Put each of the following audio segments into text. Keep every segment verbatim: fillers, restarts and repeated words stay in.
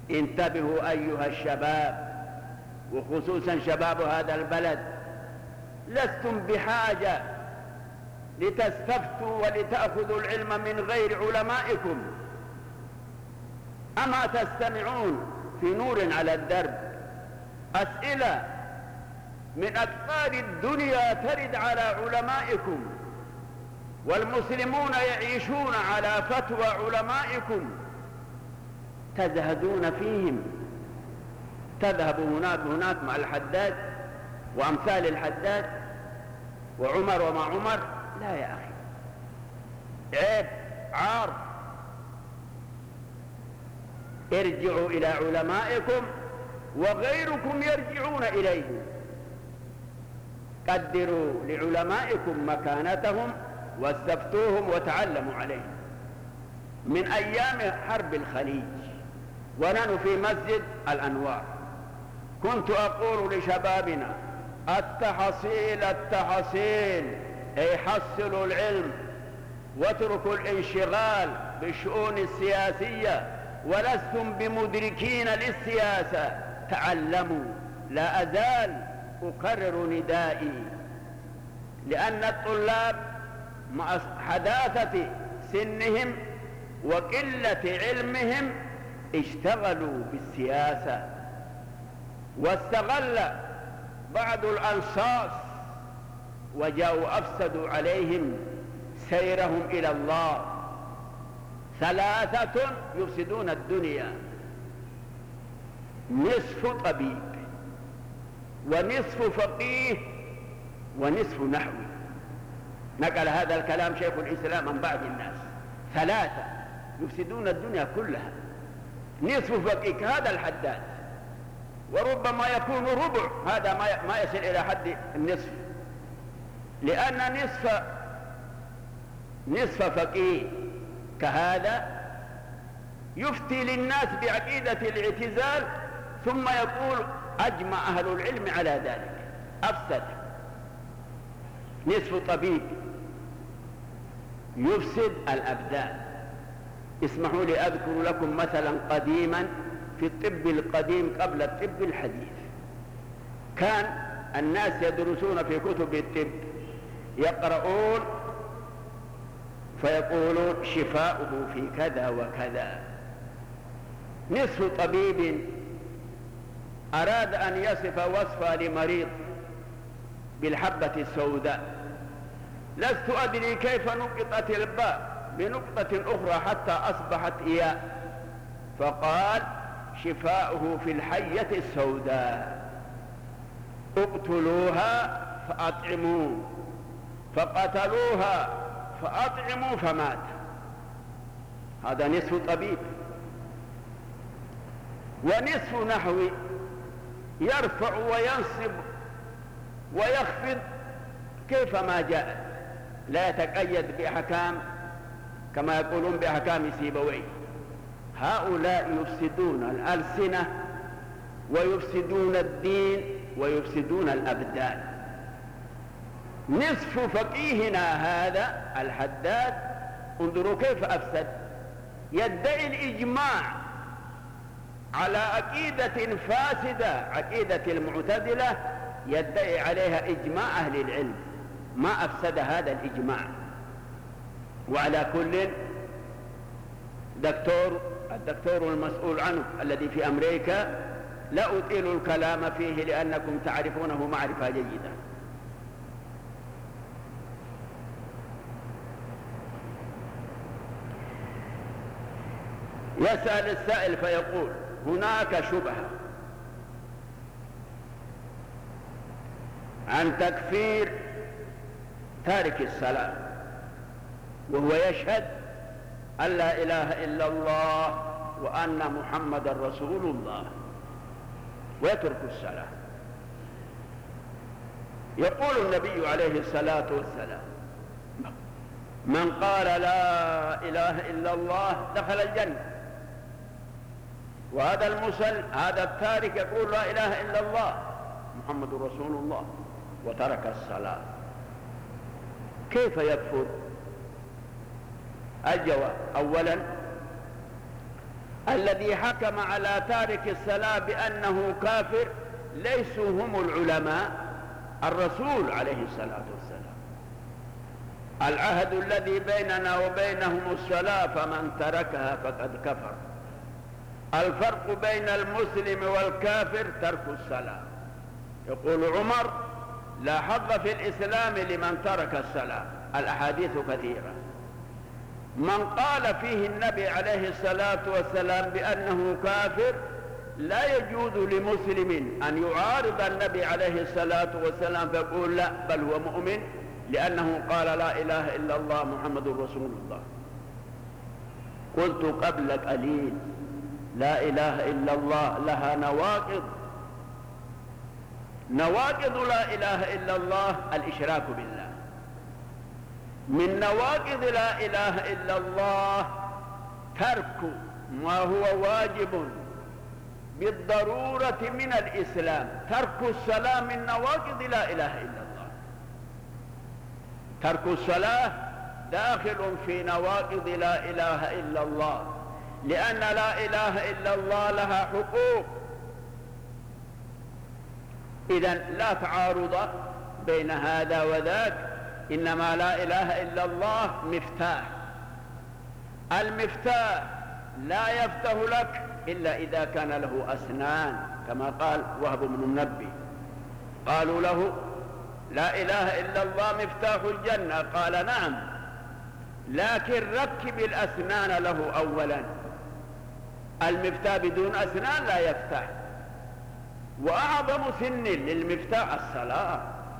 انتبهوا أيها الشباب، وخصوصا شباب هذا البلد، لستم بحاجة لتستفتوا ولتأخذوا العلم من غير علمائكم. أما تستمعون في نور على الدرب أسئلة من أقطار الدنيا ترد على علمائكم، والمسلمون يعيشون على فتوى علمائكم، تزهدون فيهم، تذهب هناك هناك مع الحداد وأمثال الحداد وعمر وما عمر. لا يا أخي، عيب، عار. ارجعوا إلى علمائكم وغيركم يرجعون إليهم. قدروا لعلمائكم مكانتهم واستفتوهم وتعلموا عليهم. من أيام حرب الخليج ونحن في مسجد الأنوار كنت أقول لشبابنا: التحصيل التحصيل، أي حصلوا العلم واتركوا الانشغال بالشؤون السياسية، ولستم بمدركين للسياسة، تعلموا. لا أزال أكرر ندائي، لأن الطلاب مع حداثة سنهم وقلة علمهم اشتغلوا بالسياسة، واستغل بعض الأنصاص وجاءوا أفسدوا عليهم سيرهم إلى الله. ثلاثة يفسدون الدنيا: نصف طبيب، ونصف فقيه، ونصف نحوي. نقل هذا الكلام شيخ الإسلام عن بعض الناس. ثلاثة يفسدون الدنيا كلها: نصف فقيه هذا الحداد، وربما يكون ربع، هذا ما يصل إلى حد النصف، لأن نصف نصف فقيه كهذا يفتي للناس بعقيدة الاعتزال، ثم يقول أجمع أهل العلم على ذلك، أفسد. نصف طبيب يفسد الأبدان. اسمحوا لي أذكر لكم مثلا قديما في الطب القديم قبل الطب الحديث. كان الناس يدرسون في كتب الطب، يقرؤون فيقولون شفاؤه في كذا وكذا. نصف طبيب أراد أن يصف وصفا لمريض بالحبة السوداء، لست أدري كيف نقطت الباء بنقطة أخرى حتى أصبحت إياء، فقال شفاؤه في الحية السوداء، اقتلوها فأطعموا، فقتلوها فأطعموا فمات. هذا نصف طبيب. ونصف نحوي يرفع وينصب ويخفض كيفما جاءت، لا يتقيد بأحكام كما يقولون بأحكام سيبويه. هؤلاء يفسدون الألسنة ويفسدون الدين ويفسدون الأبدان. نصف فقيهنا هذا الحداد انظروا كيف أفسد، يدعي الإجماع على عقيدة فاسدة، عقيدة المعتزلة، يدعي عليها إجماع أهل العلم، ما أفسد هذا الإجماع. وعلى كل، دكتور الدكتور المسؤول عنه الذي في أمريكا لا أطيل الكلام فيه لأنكم تعرفونه معرفة جيدة. يسأل السائل فيقول هناك شبهة عن تكفير تارك الصلاة وهو يشهد أن لا إله إلا الله وأن محمد رسول الله ويترك الصلاة. يقول النبي عليه الصلاة والسلام من قال لا إله إلا الله دخل الجنة، وهذا المسل هذا التارك يقول لا إله إلا الله محمد رسول الله وترك الصلاة، كيف يكفر؟ الجواب: أولا الذي حكم على تارك الصلاة بأنه كافر ليسوا هم العلماء، الرسول عليه الصلاة والسلام. العهد الذي بيننا وبينهم الصلاة فمن تركها فقد كفر. الفرق بين المسلم والكافر ترك الصلاة. يقول عمر: لا حظ في الإسلام لمن ترك الصلاة. الأحاديث كثيرة. من قال فيه النبي عليه الصلاة والسلام بأنه كافر لا يجوز لمسلم أن يعارض النبي عليه الصلاة والسلام فيقول لا بل هو مؤمن لأنه قال لا إله إلا الله محمد رسول الله. قلت قبل قليل: لا إله إلا الله لها نواقض. نواقض لا إله إلا الله الإشراك بالله. من نواقض لا إله إلا الله ترك ما هو واجب بالضرورة من الإسلام. ترك الصلاة من نواقض لا إله إلا الله. ترك الصلاة داخل في نواقض لا إله إلا الله، لأن لا إله إلا الله لها حقوق. إذن لا تعارض بين هذا وذاك، إنما لا إله إلا الله مفتاح. المفتاح لا يفتح لك إلا إذا كان له أسنان، كما قال وهب بن منبه. قالوا له: لا إله إلا الله مفتاح الجنة. قال: نعم، لكن ركب الأسنان له أولا. المفتاح بدون أسنان لا يفتح. وأعظم سن للمفتاح الصلاة.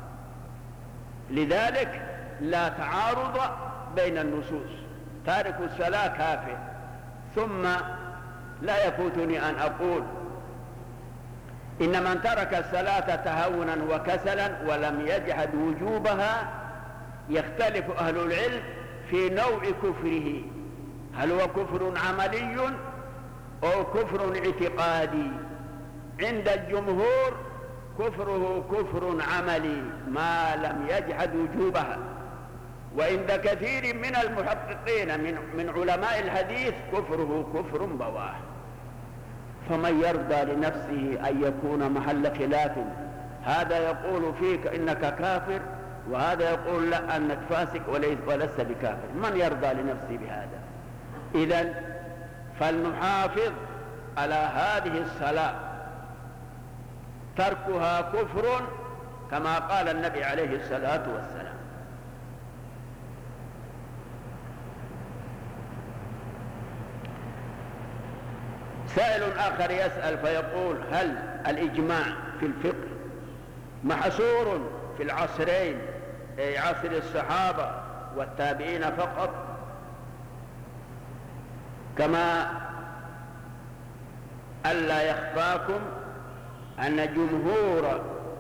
لذلك لا تعارض بين النصوص. تارك الصلاة كافر. ثم لا يفوتني أن أقول إن من ترك الصلاة تهونا وكسلا ولم يجحد وجوبها يختلف أهل العلم في نوع كفره، هل هو كفر عملي أو كفر اعتقادي. عند الجمهور كفره كفر عملي ما لم يجحد وجوبها، وعند كثير من المحققين من, من علماء الحديث كفره كفر بواح. فمن يرضى لنفسه أن يكون محل خلاف، هذا يقول فيك إنك كافر وهذا يقول لا أنك فاسق ولست بكافر، من يرضى لنفسه بهذا؟ إذن فلنحافظ على هذه الصلاة. تركها كفر كما قال النبي عليه الصلاة والسلام. سائل آخر يسأل فيقول: هل الإجماع في الفقه محصور في العصرين، أي عصر الصحابة والتابعين فقط، كما ألا يخفاكم أن جمهور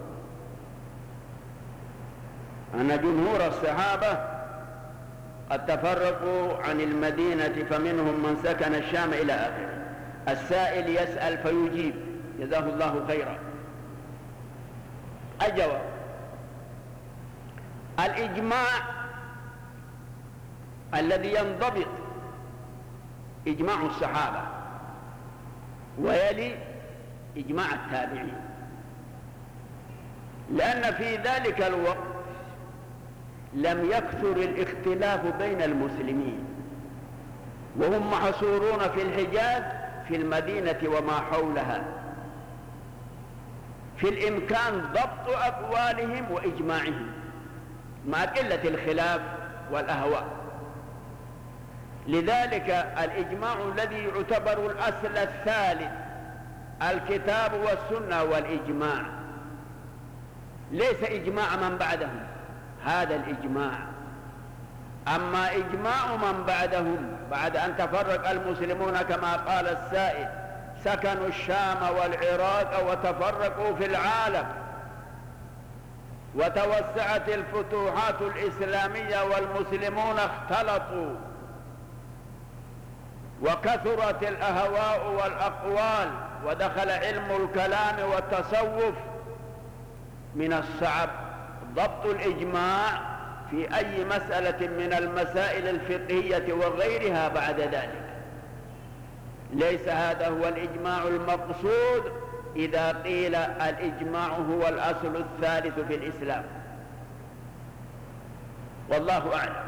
أن جمهور الصحابة قد تفرقوا عن المدينة فمنهم من سكن الشام إلى آخره. السائل يسأل فيجيب، جزاه الله خيرا. الجواب: الإجماع الذي ينضبط إجماع الصحابة ويلي إجماع التابعين، لأن في ذلك الوقت لم يكثر الاختلاف بين المسلمين، وهم محصورون في الحجاز في المدينة وما حولها. في الإمكان ضبط أقوالهم وإجماعهم مع قلة الخلاف والأهواء. لذلك الإجماع الذي يعتبر الأصل الثالث الكتاب والسنة والإجماع، ليس إجماع من بعدهم، هذا الإجماع. أما إجماع من بعدهم بعد أن تفرق المسلمون كما قال السائل، سكنوا الشام والعراق وتفرقوا في العالم وتوسعت الفتوحات الإسلامية والمسلمون اختلطوا وكثرت الأهواء والأقوال ودخل علم الكلام والتصوف، من الصعب ضبط الإجماع في أي مسألة من المسائل الفقهية وغيرها بعد ذلك. ليس هذا هو الإجماع المقصود إذا قيل الإجماع هو الأصل الثالث في الإسلام، والله أعلم.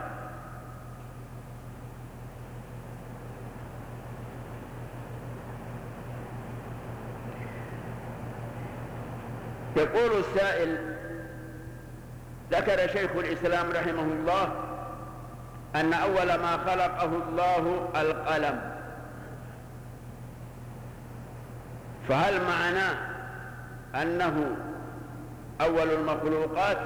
يقول السائل: ذكر شيخ الإسلام رحمه الله أن أول ما خلقه الله القلم، فهل معناه أنه أول المخلوقات؟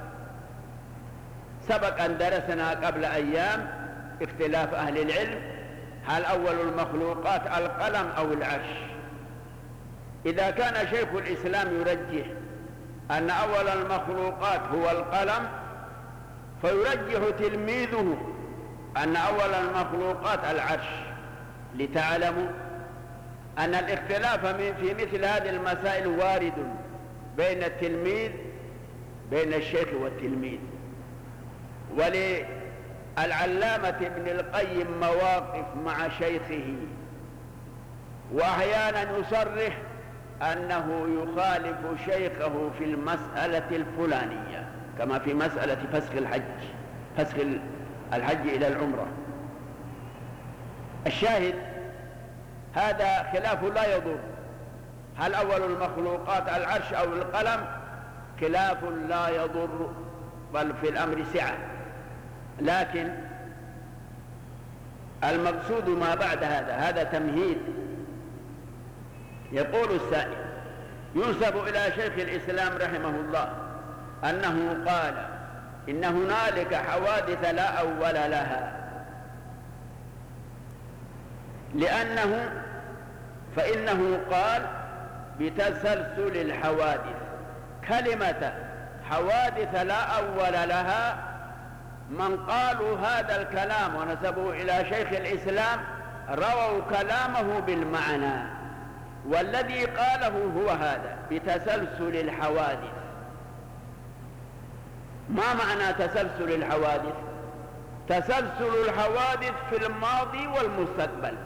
سبق أن درسنا قبل أيام اختلاف أهل العلم، هل أول المخلوقات القلم أو العرش؟ إذا كان شيخ الإسلام يرجح أن أول المخلوقات هو القلم، فيرجح تلميذه أن أول المخلوقات العرش، لتعلموا أن الاختلاف في مثل هذه المسائل وارد بين التلميذ بين الشيخ والتلميذ. وللعلامة ابن القيم مواقف مع شيخه، وأحيانا يصرح أنه يخالف شيخه في المسألة الفلانية، كما في مسألة فسخ الحج فسخ الحج إلى العمرة. الشاهد هذا خلاف لا يضر، هل أول المخلوقات العرش أو القلم؟ خلاف لا يضر، بل في الأمر سعة. لكن المقصود ما بعد هذا، هذا تمهيد. يقول السائل: ينسب إلى شيخ الإسلام رحمه الله أنه قال إن هنالك حوادث لا أول لها، لأنه فإنه قال بتسلسل الحوادث. كلمة حوادث لا أول لها، من قالوا هذا الكلام ونسبوا إلى شيخ الإسلام رووا كلامه بالمعنى، والذي قاله هو هذا بتسلسل الحوادث. ما معنى تسلسل الحوادث؟ تسلسل الحوادث في الماضي والمستقبل،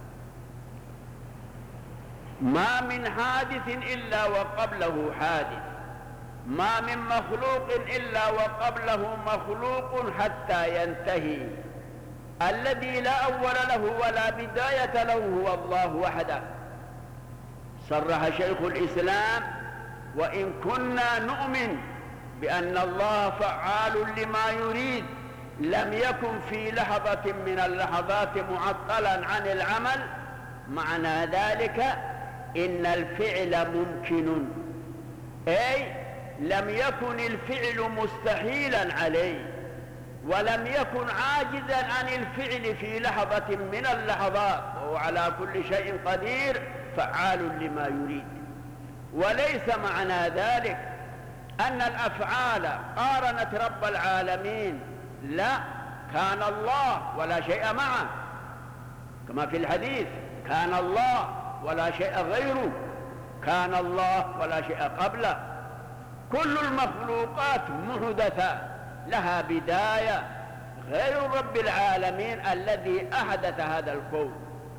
ما من حادث إلا وقبله حادث، ما من مخلوق إلا وقبله مخلوق حتى ينتهي. الذي لا أول له ولا بداية له هو الله وحده. صرح شيخ الإسلام: وإن كنا نؤمن بأن الله فعال لما يريد، لم يكن في لحظة من اللحظات معطلا عن العمل. معنى ذلك إن الفعل ممكن، أي لم يكن الفعل مستحيلا عليه، ولم يكن عاجزا عن الفعل في لحظة من اللحظات، وهو على كل شيء قدير فعال لما يريد. وليس معنى ذلك أن الأفعال قارنت رب العالمين، لا، كان الله ولا شيء معه، كما في الحديث: كان الله ولا شيء غيره، كان الله ولا شيء قبله. كل المخلوقات محدثة لها بداية، غير رب العالمين الذي أحدث هذا الكون.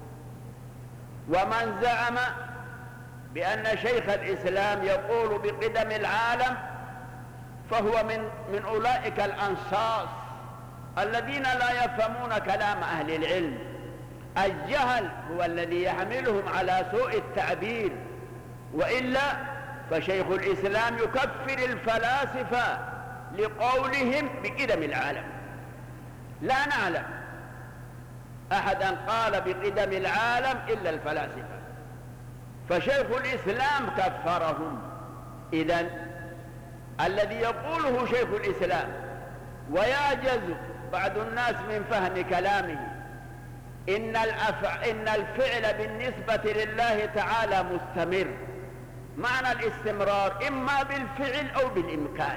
ومن زعم بأن شيخ الإسلام يقول بقدم العالم فهو من من أولئك الأنصاص الذين لا يفهمون كلام أهل العلم. الجهل هو الذي يحملهم على سوء التعبير، وإلا فشيخ الإسلام يكفر الفلاسفة لقولهم بقدم العالم. لا نعلم أحدا قال بقدم العالم إلا الفلاسفة، فشيخ الإسلام كفرهم. إذن الذي يقوله شيخ الإسلام ويعجز بعض الناس من فهم كلامه، إن, الأفع... إن الفعل بالنسبة لله تعالى مستمر. معنى الاستمرار إما بالفعل أو بالإمكان.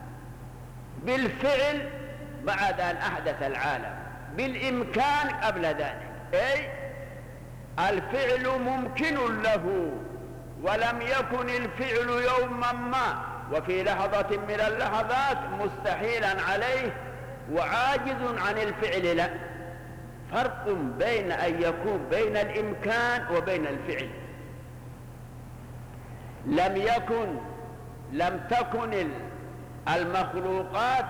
بالفعل بعد أن أحدث العالم، بالإمكان قبل ذلك، أي الفعل ممكن له، ولم يكن الفعل يوما ما وفي لحظة من اللحظات مستحيلا عليه وعاجز عن الفعل له. فرق بين أن يكون بين الإمكان وبين الفعل. لم يكن لم تكن المخلوقات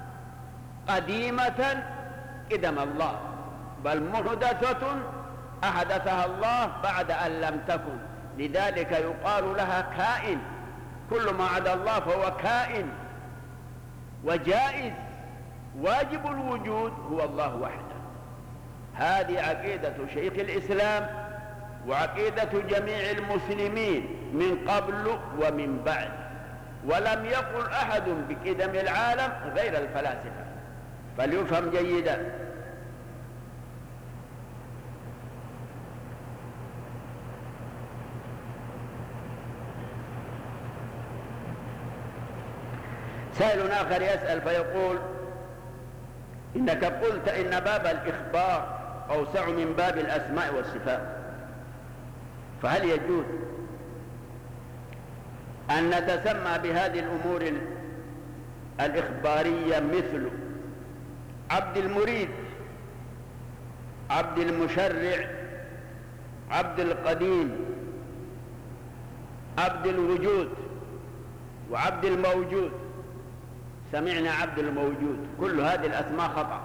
قديمة قدم الله، بل محدثة أحدثها الله بعد أن لم تكن، لذلك يقال لها كائن. كل ما عدا الله فهو كائن وجائز، واجب الوجود هو الله وحده. هذه عقيدة شيخ الإسلام وعقيدة جميع المسلمين من قبل ومن بعد، ولم يقل أحد بقدم العالم غير الفلاسفة، فليفهم جيدا. سائل آخر يسأل فيقول: إنك قلت إن باب الإخبار أوسع من باب الأسماء والصفات، فهل يجوز أن نتسمى بهذه الأمور الإخبارية مثل عبد المريد، عبد المشرع، عبد القديم، عبد الوجود، وعبد الموجود؟ سمعنا عبد الموجود، كل هذه الأسماء خطأ.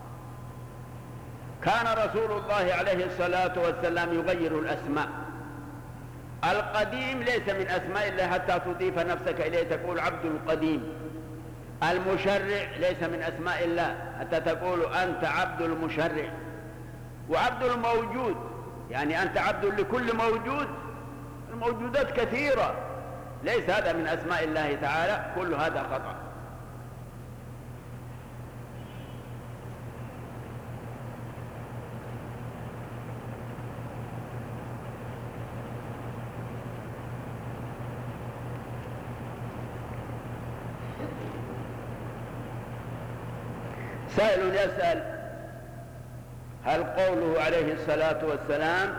كان رسول الله عليه الصلاة والسلام يغير الأسماء. القديم ليس من أسماء الله حتى تضيف نفسك إليه تقول عبد القديم. المشرع ليس من أسماء الله حتى تقول أنت عبد المشرع. وعبد الموجود يعني أنت عبد لكل موجود، الموجودات كثيرة، ليس هذا من أسماء الله تعالى، كل هذا خطأ. سائل يسأل: هل قوله عليه الصلاة والسلام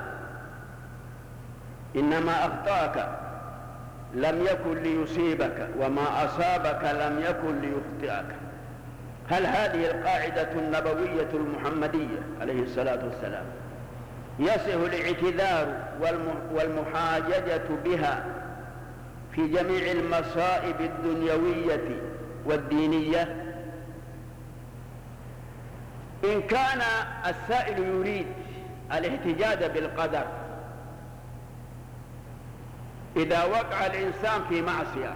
إنما أخطأك لم يكن ليصيبك وما أصابك لم يكن ليخطئك، هل هذه القاعدة النبوية المحمدية عليه الصلاة والسلام يصح الاعتذار والمحاججة بها في جميع المصائب الدنيوية والدينية؟ إن كان السائل يريد الاحتجاج بالقدر إذا وقع الإنسان في معصية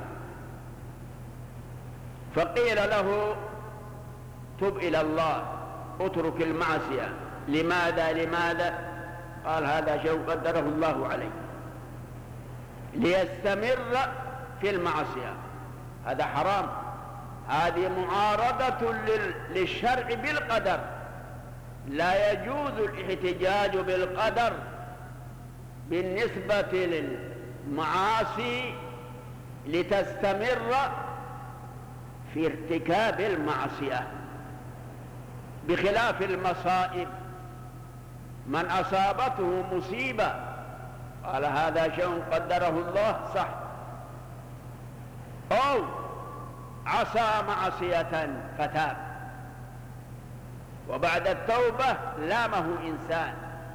فقيل له تب إلى الله اترك المعصية، لماذا لماذا؟ قال هذا شيء قدره الله عليه ليستمر في المعصية، هذا حرام. هذه معارضة للشرع بالقدر، لا يجوز الاحتجاج بالقدر بالنسبة للمعاصي لتستمر في ارتكاب المعصية، بخلاف المصائب. من أصابته مصيبة قال هذا شيء قدره الله صح، أو عصى معصية فتاب وبعد التوبة لامه إنسان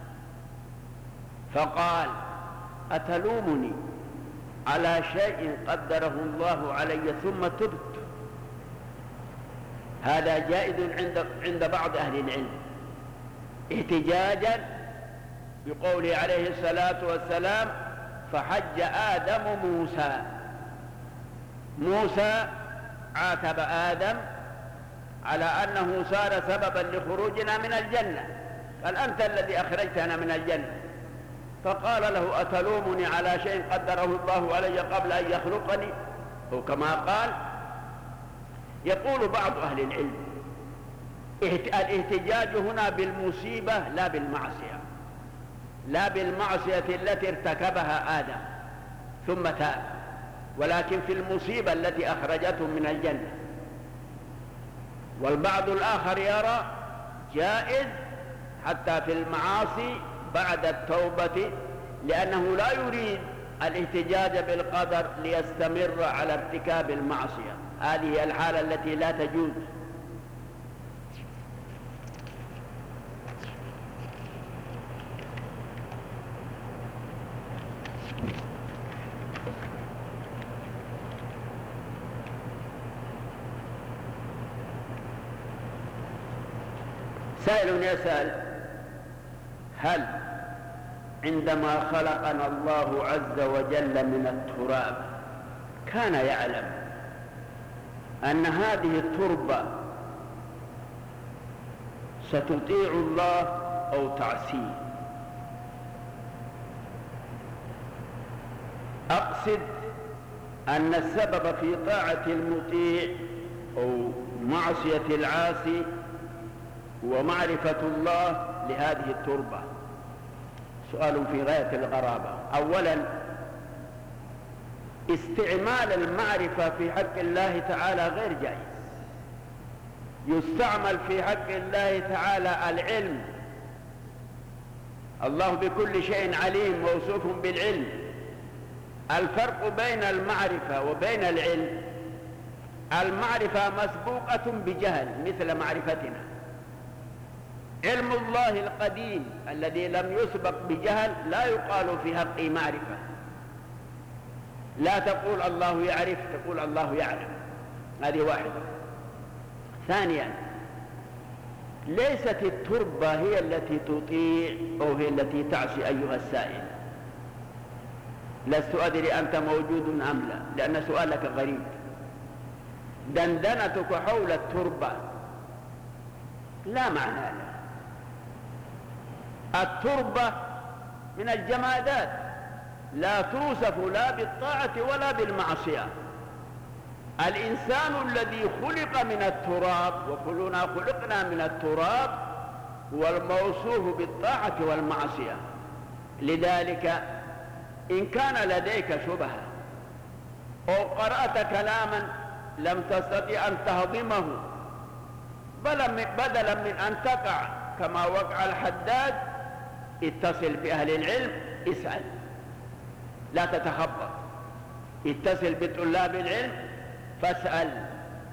فقال أتلومني على شيء قدره الله علي ثم تبت؟ هذا جائز عند عند بعض أهل العلم احتجاجا بقوله عليه الصلاة والسلام فحج آدم موسى. موسى عاتب آدم على أنه صار سببا لخروجنا من الجنة، قال أنت الذي أخرجتنا من الجنة، فقال له أتلومني على شيء قدره الله علي قبل أن يخلقني؟ أو كما قال. يقول بعض أهل العلم الاحتجاج هنا بالمصيبة لا بالمعصية، لا بالمعصية التي ارتكبها آدم ثم تاب، ولكن في المصيبة التي أخرجته من الجنة. والبعض الآخر يرى جائز حتى في المعاصي بعد التوبة، لأنه لا يريد الاحتجاج بالقدر ليستمر على ارتكاب المعصية، هذه هي الحالة التي لا تجوز. سائل يسأل: هل عندما خلقنا الله عز وجل من التراب كان يعلم أن هذه التربة ستطيع الله أو تعصيه؟ أقصد أن السبب في طاعة المطيع أو معصية العاصي هو معرفة الله لهذه التربة. سؤال في غاية الغرابة. أولا، استعمال المعرفة في حق الله تعالى غير جائز. يستعمل في حق الله تعالى العلم، الله بكل شيء عليم موصوف بالعلم. الفرق بين المعرفة وبين العلم: المعرفة مسبوقة بجهل مثل معرفتنا. علم الله القديم الذي لم يسبق بجهل لا يقال في حقه معرفة. لا تقول الله يعرف، تقول الله يعلم. هذه واحدة. ثانيا، ليست التربة هي التي تطيع أو هي التي تعصي أيها السائل. لست أدري أنت موجود أم لا، لأن سؤالك غريب. دندنتك حول التربة لا معنى لها. التربة من الجمادات، لا توصف لا بالطاعة ولا بالمعصية. الإنسان الذي خلق من التراب، وكلنا خلقنا من التراب، هو الموصوف بالطاعة والمعصية. لذلك إن كان لديك شبهة أو قرأت كلاما لم تستطع أن تهضمه، بدلا من أن تقع كما وقع الحداد، اتصل بأهل العلم، اسأل، لا تتخبط. اتصل بطلاب العلم فاسأل،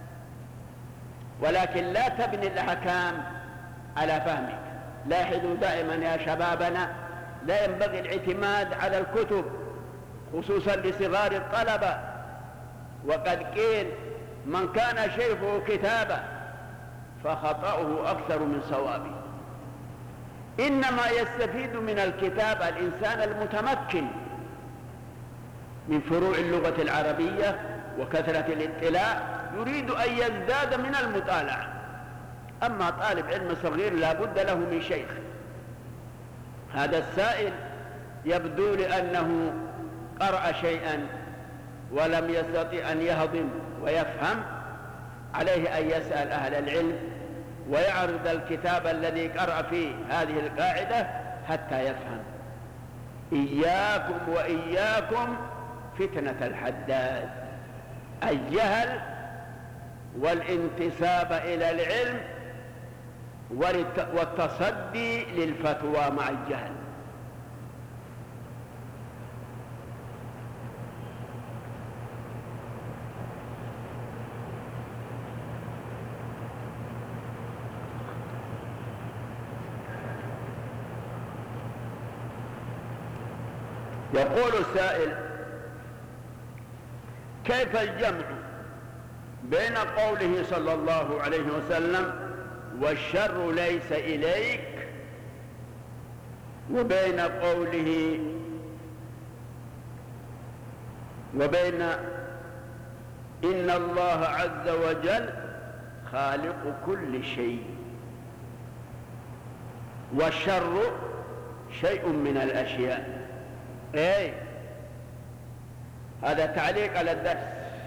ولكن لا تبني الأحكام على فهمك. لاحظوا دائما يا شبابنا، لا ينبغي الاعتماد على الكتب خصوصا لصغار الطلبة. وقد قيل: من كان شيخه كتابه فخطأه أكثر من صوابه. إنما يستفيد من الكتاب الإنسان المتمكن من فروع اللغة العربية وكثرة الاطلاع، يريد أن يزداد من المطالعة. أما طالب علم صغير لا بد له من شيخ. هذا السائل يبدو لأنه قرأ شيئا ولم يستطع أن يهضم ويفهم. عليه أن يسأل أهل العلم ويعرض الكتاب الذي قرأ فيه هذه القاعدة حتى يفهم. إياكم وإياكم فتنة الحداد، الجهل والانتساب إلى العلم والتصدي للفتوى مع الجهل. يقول السائل: كيف الجمع بين قوله صلى الله عليه وسلم والشر ليس إليك، وبين قوله وبين إن الله عز وجل خالق كل شيء، والشر شيء من الأشياء؟ ايه، هذا تعليق على الدرس.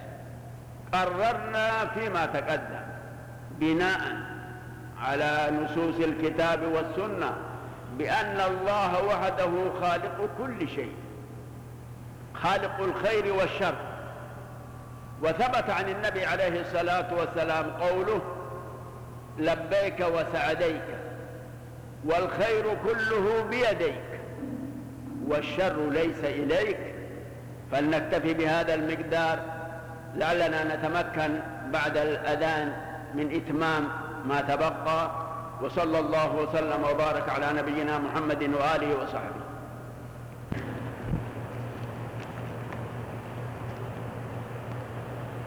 قررنا فيما تقدم بناء على نصوص الكتاب والسنة بأن الله وحده خالق كل شيء، خالق الخير والشر. وثبت عن النبي عليه الصلاة والسلام قوله: لبيك وسعديك، والخير كله بيديك، والشر ليس إليك. فلنكتفي بهذا المقدار لعلنا نتمكن بعد الأذان من إتمام ما تبقى. وصلى الله وسلم وبارك على نبينا محمد وآله وصحبه.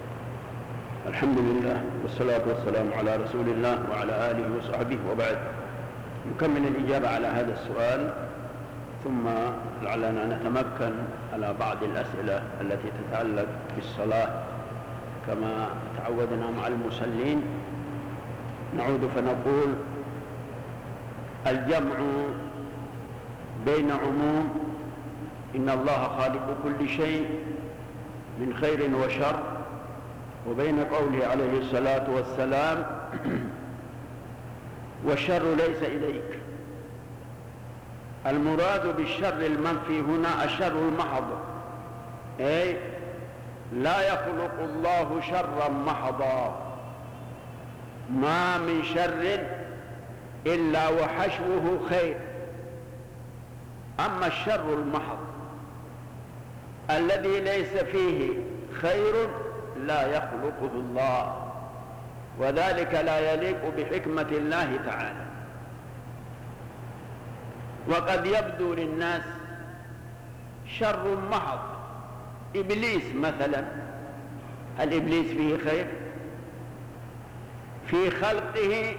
الحمد لله والصلاة والسلام على رسول الله وعلى آله وصحبه، وبعد. نكمل الإجابة على هذا السؤال، ثم لعلنا نتمكن على بعض الأسئلة التي تتعلق بالصلاة كما تعودنا مع المصلين. نعود فنقول: الجمع بين عموم إن الله خالق كل شيء من خير وشر، وبين قوله عليه الصلاة والسلام: والشر ليس إليك. المراد بالشر المنفي هنا الشر المحض، أي لا يخلق الله شرا محضا، ما من شر إلا وحشوه خير. أما الشر المحض الذي ليس فيه خير لا يخلقه الله، وذلك لا يليق بحكمة الله تعالى. وقد يبدو للناس شر محض، إبليس مثلا، هل إبليس فيه خير؟ في خلقه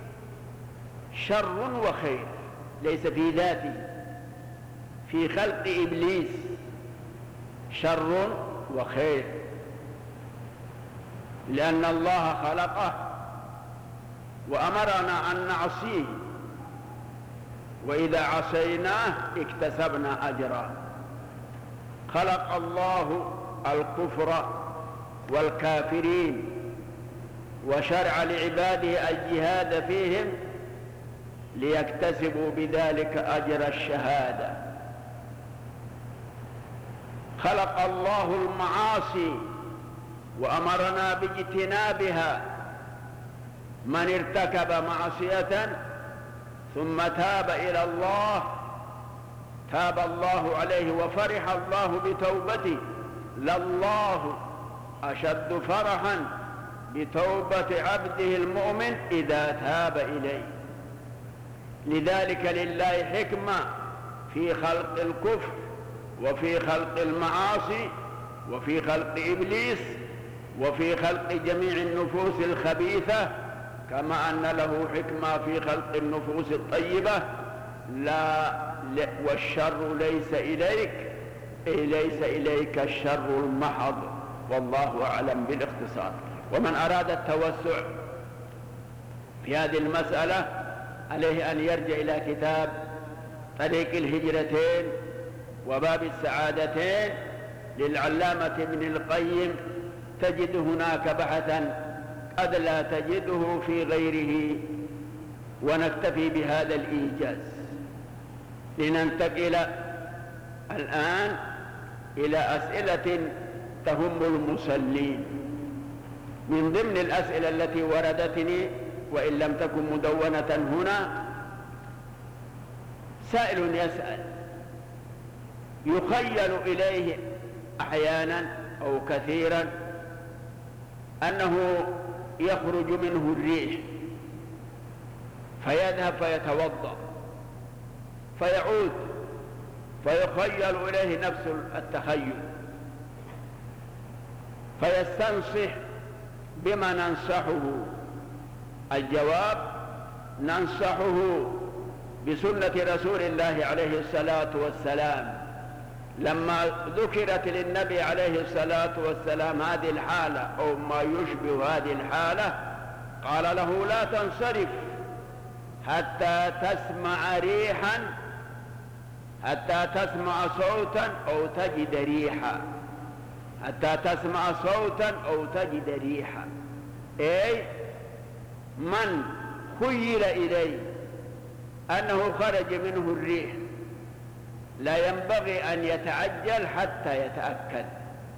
شر وخير، ليس في ذاته. في خلق إبليس شر وخير، لأن الله خلقه وأمرنا أن نعصيه، وإذا عصيناه اكتسبنا أجرا. خلق الله الكفر والكافرين وشرع لعباده الجهاد فيهم ليكتسبوا بذلك أجر الشهادة. خلق الله المعاصي وأمرنا باجتنابها. من ارتكب معصية ثم تاب إلى الله تاب الله عليه وفرح الله بتوبته، لله أشد فرحا بتوبة عبده المؤمن إذا تاب إليه. لذلك لله حكمة في خلق الكفر وفي خلق المعاصي وفي خلق إبليس وفي خلق جميع النفوس الخبيثة، كما أن له حكمة في خلق النفوس الطيبة. لا والشر ليس إليك، أي ليس إليك الشر المحض، والله أعلم بالاختصار. ومن أراد التوسع في هذه المسألة عليه أن يرجع إلى كتاب طريق الهجرتين وباب السعادتين للعلامة ابن القيم، تجد هناك بحثا قد لا تجده في غيره. ونكتفي بهذا الإيجاز لننتقل الآن إلى أسئلة تهم المصلين. من ضمن الأسئلة التي وردتني وإن لم تكن مدونة هنا، سائل يسأل: يخيل إليه أحيانا أو كثيرا أنه يخرج منه الريح، فيذهب فيتوضأ فيعود فيخيل إليه نفس التخيل، فيستنصح بما ننصحه. الجواب: ننصحه بسنة رسول الله عليه الصلاة والسلام. لما ذكرت للنبي عليه الصلاة والسلام هذه الحالة أو ما يشبه هذه الحالة، قال له: لا تنصرف حتى تسمع ريحا حتى تسمع صوتا أو تجد ريحا حتى تسمع صوتا أو تجد ريحا. أي من خيل إليه أنه خرج منه الريح لا ينبغي أن يتعجل حتى يتأكد.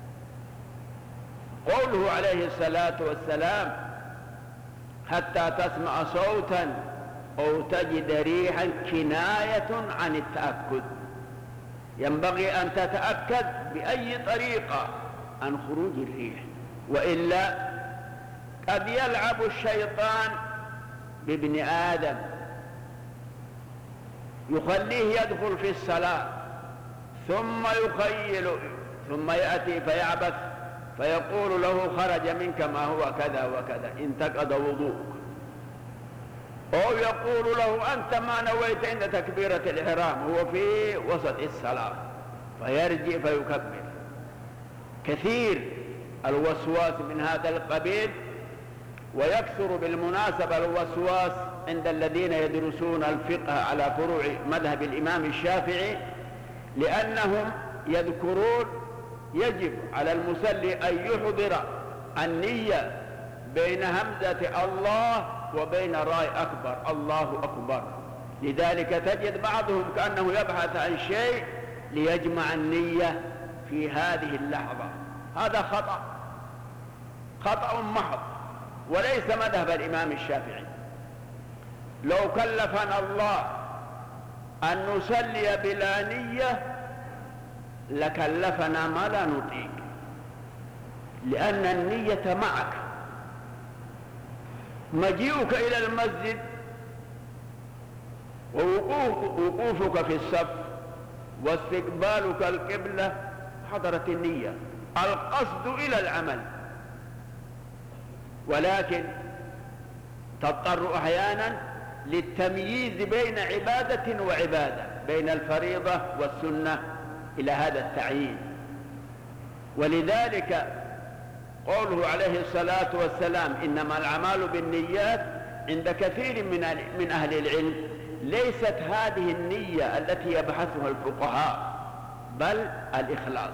قوله عليه الصلاة والسلام: حتى تسمع صوتا أو تجد ريحا، كناية عن التأكد. ينبغي أن تتأكد بأي طريقة عن خروج الريح، وإلا قد يلعب الشيطان بابن آدم يخليه يدخل في الصلاة ثم يخيل ثم يأتي فيعبث فيقول له: خرج منك ما هو كذا وكذا، انتقض وضوءك. أو يقول له أنت ما نويت عند تكبيرة الإحرام، هو في وسط الصلاة فيرجع فيكبر. كثير الوسواس من هذا القبيل، ويكثر بالمناسبة الوسواس عند الذين يدرسون الفقه على فروع مذهب الإمام الشافعي، لأنهم يذكرون يجب على المصلي أن يحضر النية بين همزة الله وبين راء أكبر الله أكبر. لذلك تجد بعضهم كأنه يبحث عن شيء ليجمع النية في هذه اللحظة. هذا خطأ خطأ محض وليس مذهب الإمام الشافعي. لو كلفنا الله أن نصلي بلا نية لكلفنا ما لا نطيق، لأن النية معك. مجيئك إلى المسجد ووقوفك في الصف واستقبالك القبلة حضرت النية، القصد إلى العمل، ولكن تضطر أحيانا للتمييز بين عبادة وعبادة، بين الفريضة والسنة إلى هذا التعيين. ولذلك قوله عليه الصلاة والسلام إنما الأعمال بالنيات عند كثير من من أهل العلم ليست هذه النية التي يبحثها الفقهاء، بل الإخلاص.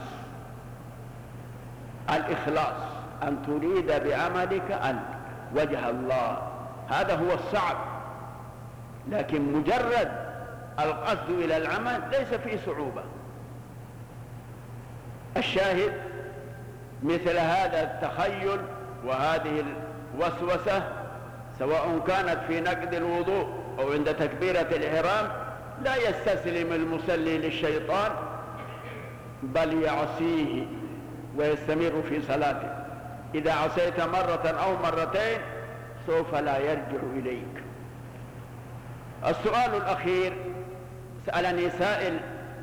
الإخلاص أن تريد بعملك أن وجه الله، هذا هو الصعب. لكن مجرد القصد إلى العمل ليس فيه صعوبة. الشاهد مثل هذا التخيل وهذه الوسوسة سواء كانت في نقض الوضوء أو عند تكبيرة الإحرام لا يستسلم المصلي للشيطان، بل يعصيه ويستمر في صلاته. إذا عصيت مرة أو مرتين سوف لا يرجع إليك. السؤال الأخير، سألني سائل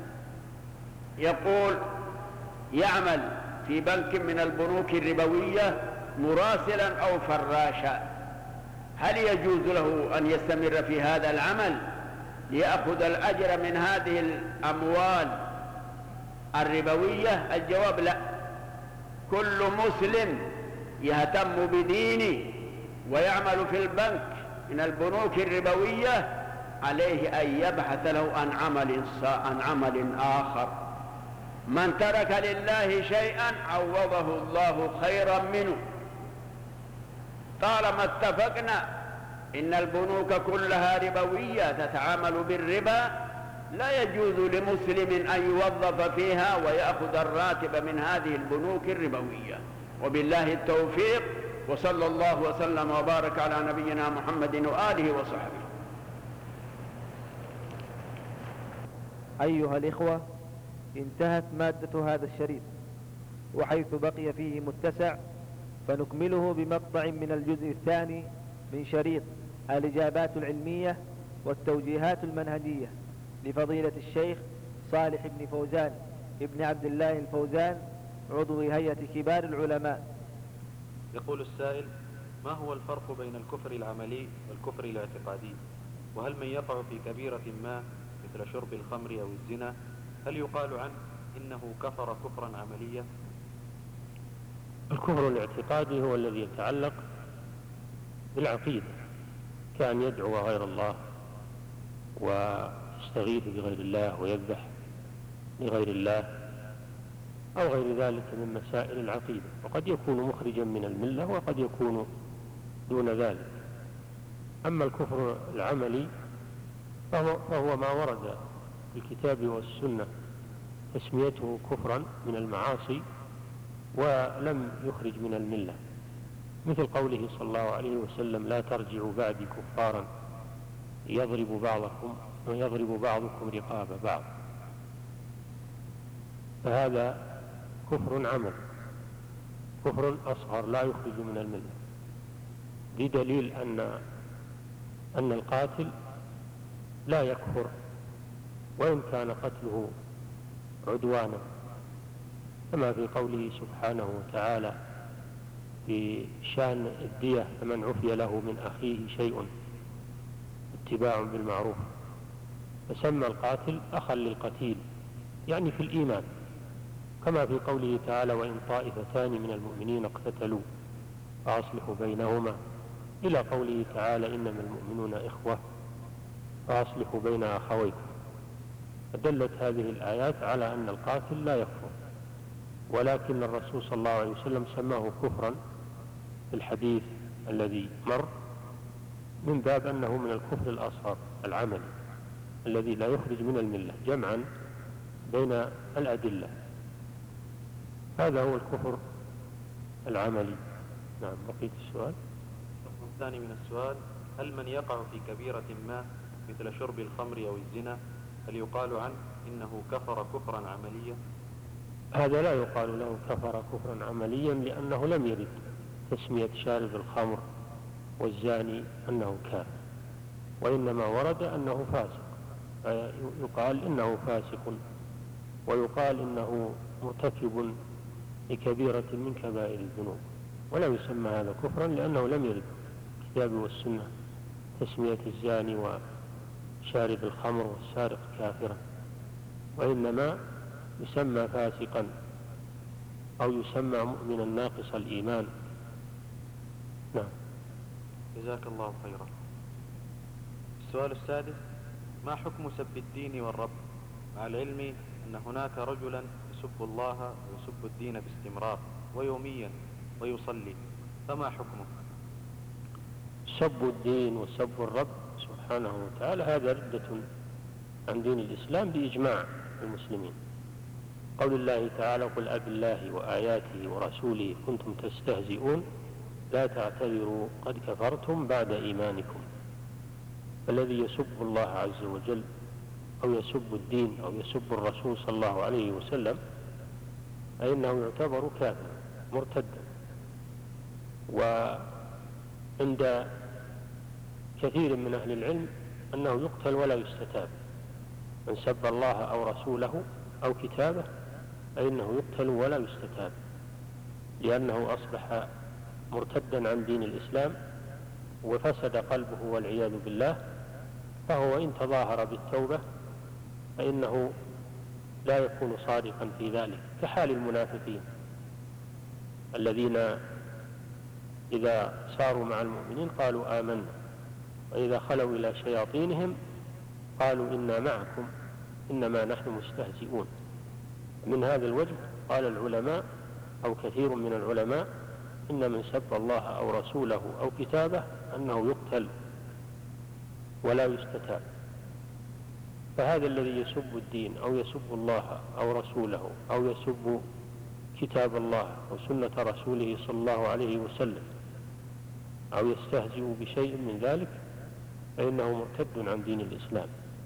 يقول يعمل في بنك من البنوك الربوية مراسلا أو فراشا، هل يجوز له أن يستمر في هذا العمل ليأخذ الأجر من هذه الأموال الربوية؟ الجواب لا. كل مسلم يهتم بدينه ويعمل في البنك من البنوك الربوية عليه أن يبحث له عن عمل عن عمل آخر. من ترك لله شيئا عوضه الله خيرا منه. طالما اتفقنا إن البنوك كلها ربوية تتعامل بالربا، لا يجوز لمسلم أن يوظف فيها ويأخذ الراتب من هذه البنوك الربوية. وبالله التوفيق، وصلى الله وسلم وبارك على نبينا محمد وآله وصحبه. أيها الإخوة، انتهت مادة هذا الشريط، وحيث بقي فيه متسع فنكمله بمقطع من الجزء الثاني من شريط الإجابات العلمية والتوجيهات المنهجية لفضيلة الشيخ صالح بن فوزان ابن عبد الله الفوزان، عضو هيئة كبار العلماء. يقول السائل: ما هو الفرق بين الكفر العملي والكفر الاعتقادي؟ وهل من يقع في كبيرة ما مثل شرب الخمر أو الزنا هل يقال عنه إنه كفر كفرا عمليا؟ الكفر الاعتقادي هو الذي يتعلق بالعقيدة، كأن يدعو غير الله ويستغيث بغير الله ويذبح لغير الله أو غير ذلك من مسائل العقيدة، وقد يكون مخرجا من الملة وقد يكون دون ذلك. أما الكفر العملي فهو, فهو ما ورد في الكتاب والسنة تسميته كفرا من المعاصي ولم يخرج من الملة، مثل قوله صلى الله عليه وسلم: لا ترجعوا بعدي كفارا يضرب بعضكم ويضرب بعضكم رقاب بعض. فهذا كفر عمل، كفر أصغر لا يخرج من الملة، بدليل أن أن القاتل لا يكفر وإن كان قتله عدوانا، كما في قوله سبحانه وتعالى في شأن الدية: فمن عفي له من أخيه شيء واتباع بالمعروف، فسمى القاتل أخا للقتيل يعني في الإيمان، كما في قوله تعالى وإن طائفتان من المؤمنين اقتتلوا فأصلحوا بينهما، إلى قوله تعالى إنما المؤمنون إخوة فأصلحوا بين أخويكم. فدلت هذه الآيات على أن القاتل لا يكفر، ولكن الرسول صلى الله عليه وسلم سماه كفرا في الحديث الذي مر من باب أنه من الكفر الأصغر العملي الذي لا يخرج من الملة، جمعا بين الأدلة. هذا هو الكفر العملي. نعم، بقيت السؤال. الثاني من السؤال: هل من يقع في كبيرة ما مثل شرب الخمر أو الزنا هل يقال عنه إنه كفر كفرا عمليا؟ هذا لا يقال له كفر كفرا عمليا، لأنه لم يرد تسمية شارب الخمر والزاني أنه كافر، وإنما ورد أنه فاسق، يقال إنه فاسق، ويقال إنه مرتكب لكبيرة من كبائر الذنوب، ولا يسمى هذا كفرا لأنه لم يرد الكتاب والسنة تسمية الزاني وشارب الخمر والسارق كافرا، وإنما يسمى فاسقا أو يسمى مؤمنا ناقص الإيمان. نعم. جزاك الله خيرا. السؤال السادس: ما حكم سب الدين والرب مع العلم أن هناك رجلا يسب الله ويسب الدين باستمرار ويوميا ويصلي، فما حكمه؟ سب الدين وسب الرب سبحانه وتعالى هذا ردة عن دين الإسلام بإجماع المسلمين. قول الله تعالى قل أب الله وآياته ورسوله كنتم تستهزئون لا تعتذروا قد كفرتم بعد إيمانكم. فالذي يسب الله عز وجل أو يسب الدين أو يسب الرسول صلى الله عليه وسلم فإنه يعتبر كافرا مرتدا. وعند كثير من أهل العلم أنه يقتل ولا يستتاب، من سب الله أو رسوله أو كتابه فإنه يقتل ولا يستتاب، لأنه أصبح مرتدا عن دين الإسلام وفسد قلبه والعياذ بالله. فهو إن تظاهر بالتوبة فإنه لا يكون صادقا في ذلك، كحال المنافقين الذين إذا صاروا مع المؤمنين قالوا آمنا، وإذا خلوا إلى شياطينهم قالوا إنا معكم إنما نحن مستهزئون. من هذا الوجه قال العلماء أو كثير من العلماء إن من سب الله أو رسوله أو كتابه أنه يقتل ولا يستتاب. فهذا الذي يسب الدين أو يسب الله أو رسوله أو يسب كتاب الله أو سنة رسوله صلى الله عليه وسلم أو يستهزئ بشيء من ذلك فإنه مرتد عن دين الإسلام.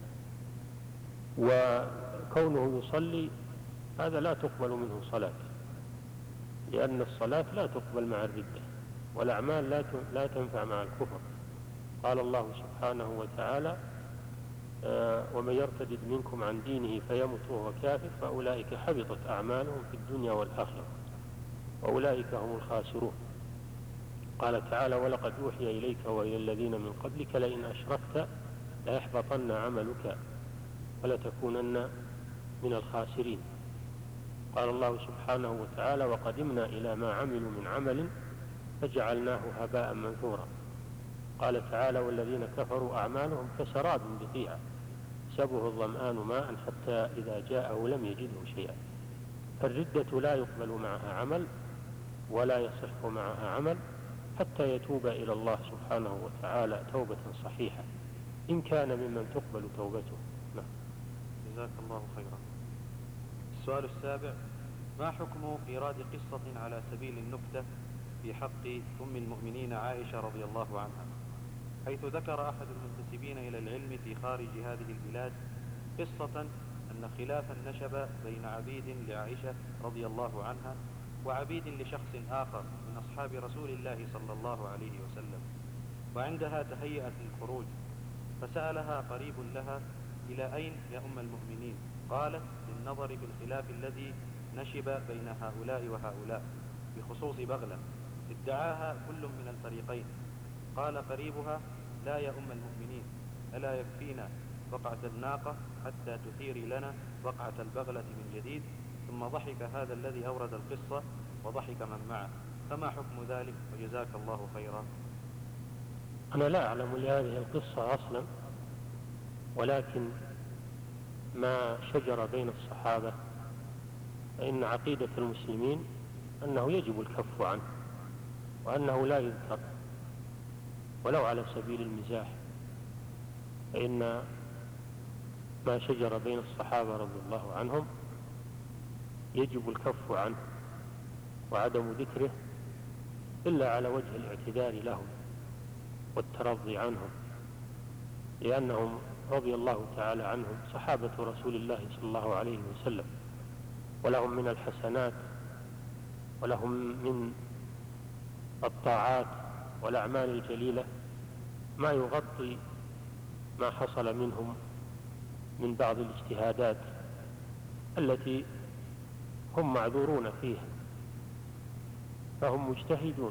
وكونه يصلي هذا لا تقبل منه صلاة، لأن الصلاة لا تقبل مع الردة، والأعمال لا تنفع مع الكفر. قال الله سبحانه وتعالى ومن يرتد منكم عن دينه فيمت وهو كافر فأولئك حبطت أعمالهم في الدنيا والآخرة وأولئك هم الخاسرون. قال تعالى ولقد أوحي إليك وإلى الذين من قبلك لئن أشركت ليحبطن عملك ولتكونن من الخاسرين. قال الله سبحانه وتعالى وقدمنا إلى ما عملوا من عمل فجعلناه هباء منثورا. قال تعالى والذين كفروا أعمالهم كسراب بقيعة يحسبه الظمآن ماء حتى إذا جاءه لم يجده شيئا. فالردة لا يقبل معها عمل ولا يصح معها عمل حتى يتوب إلى الله سبحانه وتعالى توبة صحيحة إن كان ممن تقبل توبته. نعم. جزاك الله خيرا. السؤال السابع: ما حكم إيراد قصة على سبيل النكتة في حق أم المؤمنين عائشة رضي الله عنها، حيث ذكر أحد المنتسبين إلى العلم في خارج هذه البلاد قصة أن خلافا نشب بين عبيد لعائشة رضي الله عنها وعبيد لشخص آخر من أصحاب رسول الله صلى الله عليه وسلم، وعندها تهيأت للخروج، فسألها قريب لها إلى أين يا أم المؤمنين؟ قالت للنظر في الخلاف الذي نشب بين هؤلاء وهؤلاء بخصوص بغلة ادعاها كل من الفريقين. قال قريبها لا يا أم المؤمنين، ألا يكفينا وقعة الناقة حتى تثيري لنا وقعة البغلة من جديد؟ ثم ضحك هذا الذي أورد القصة وضحك من معه، فما حكم ذلك؟ وجزاك الله خيرا. أنا لا أعلم لهذه القصة أصلا، ولكن ما شجر بين الصحابة فإن عقيدة المسلمين أنه يجب الكف عنه، وأنه لا يذكر ولو على سبيل المزاح، فإن ما شجر بين الصحابة رضي الله عنهم يجب الكف عنه وعدم ذكره إلا على وجه الاعتذار لهم والترضي عنهم، لأنهم رضي الله تعالى عنهم صحابة رسول الله صلى الله عليه وسلم، ولهم من الحسنات ولهم من الطاعات والأعمال الجليلة ما يغطي ما حصل منهم من بعض الاجتهادات التي هم معذورون فيها، فهم مجتهدون،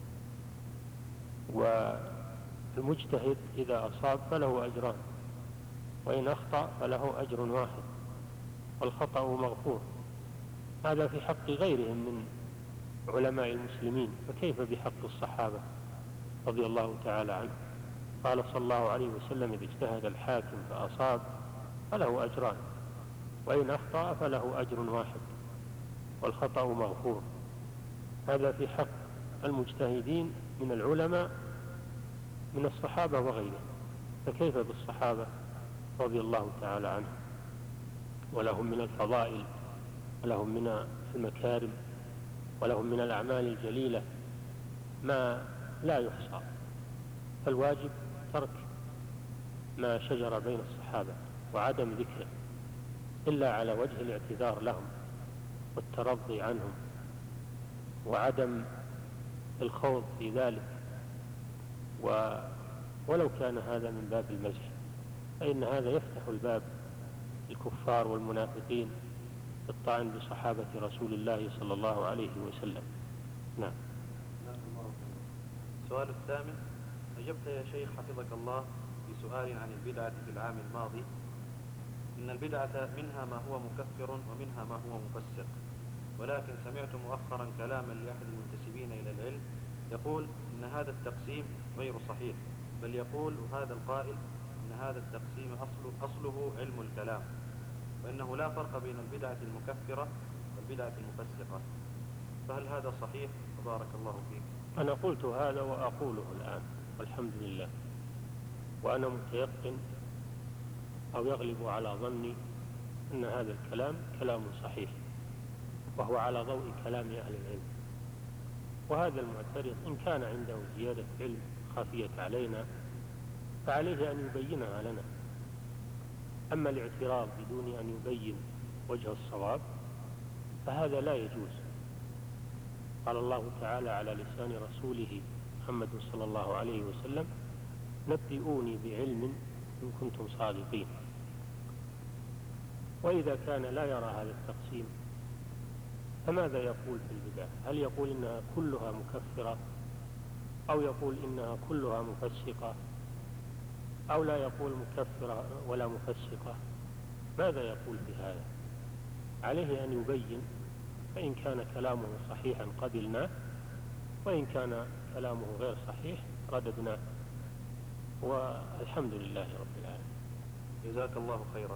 والمجتهد إذا أصاب فله أجران، وإن أخطأ فله أجر واحد والخطأ مغفور. هذا في حق غيرهم من علماء المسلمين، فكيف بحق الصحابة رضي الله تعالى عنهم؟ قال صلى الله عليه وسلم: إذا اجتهد الحاكم فأصاب فله أجران، وإن أخطأ فله أجر واحد والخطأ مغفور. هذا في حق المجتهدين من العلماء من الصحابة وغيرهم، فكيف بالصحابة رضي الله تعالى عنهم؟ ولهم من الفضائل ولهم من المكارم ولهم من الأعمال الجليلة ما لا يحصى، فالواجب ترك ما شجر بين الصحابة وعدم ذكره إلا على وجه الاعتذار لهم والترضي عنهم وعدم الخوض في ذلك، و ولو كان هذا من باب المزح، فإن هذا يفتح الباب الكفار والمنافقين الطعن بصحابة رسول الله صلى الله عليه وسلم. نعم. السؤال الثامن: أجبت يا شيخ حفظك الله بسؤال عن البدعة في العام الماضي. إن البدعة منها ما هو مكفر ومنها ما هو مفسق، ولكن سمعت مؤخرا كلاما لأحد المنتسبين إلى العلم يقول إن هذا التقسيم غير صحيح، بل يقول هذا القائل إن هذا التقسيم أصل أصله علم الكلام، وإنه لا فرق بين البدعة المكفرة والبدعة المفسقة، فهل هذا صحيح؟ وبارك الله فيك. أنا قلت هذا وأقوله الآن والحمد لله، وأنا متيقن أو يغلب على ظني أن هذا الكلام كلام صحيح، وهو على ضوء كلام أهل العلم. وهذا المعترض إن كان عنده زيادة علم خفية علينا فعليه أن يبينها لنا، أما الاعتراض بدون أن يبين وجه الصواب فهذا لا يجوز. قال الله تعالى على لسان رسوله محمد صلى الله عليه وسلم: نبئوني بعلم إن كنتم صادقين. وإذا كان لا يرى هذا التقسيم فماذا يقول في البدع؟ هل يقول إنها كلها مكفرة، أو يقول إنها كلها مفسقة، أو لا يقول مكفرة ولا مفسقة؟ ماذا يقول في هذا؟ عليه أن يبين، فإن كان كلامه صحيحا قبلناه، وإن كان كلامه غير صحيح رددناه، والحمد لله رب العالمين. جزاك الله خيرا.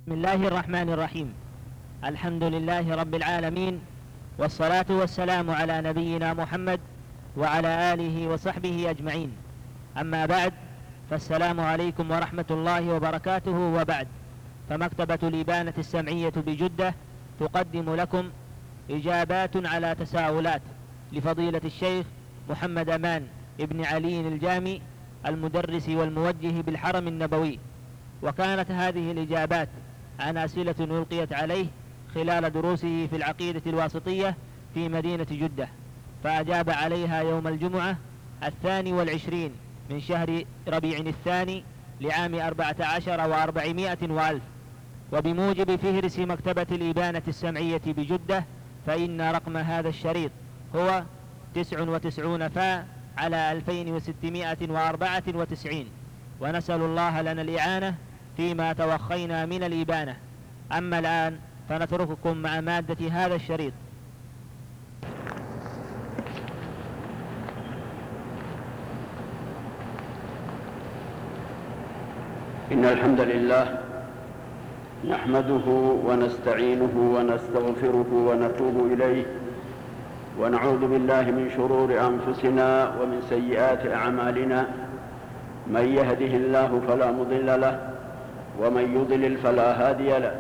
بسم الله الرحمن الرحيم. الحمد لله رب العالمين، والصلاة والسلام على نبينا محمد وعلى آله وصحبه أجمعين. أما بعد، فالسلام عليكم ورحمة الله وبركاته. وبعد، فمكتبة الإبانة السمعية بجدة تقدم لكم إجابات على تساؤلات لفضيلة الشيخ محمد أمان ابن علي الجامي، المدرس والموجه بالحرم النبوي. وكانت هذه الإجابات عن أسئلة ألقيت عليه خلال دروسه في العقيدة الواسطية في مدينة جدة، فأجاب عليها يوم الجمعة الثاني والعشرين من شهر ربيع الثاني لعام أربعة عشر وأربعمائة وألف. وبموجب فهرس مكتبة الإبانة السمعية بجدة، فإن رقم هذا الشريط هو تسع وتسعون فا على ألفين وستمائة وأربعة وتسعين. ونسأل الله لنا الإعانة فيما توخينا من الإبانة. أما الآن فنترككم مع مادة هذا الشريط. إن الحمد لله نحمده ونستعينه ونستغفره ونتوب إليه، ونعوذ بالله من شرور أنفسنا ومن سيئات أعمالنا. من يهده الله فلا مضل له، ومن يضلل فلا هادي له.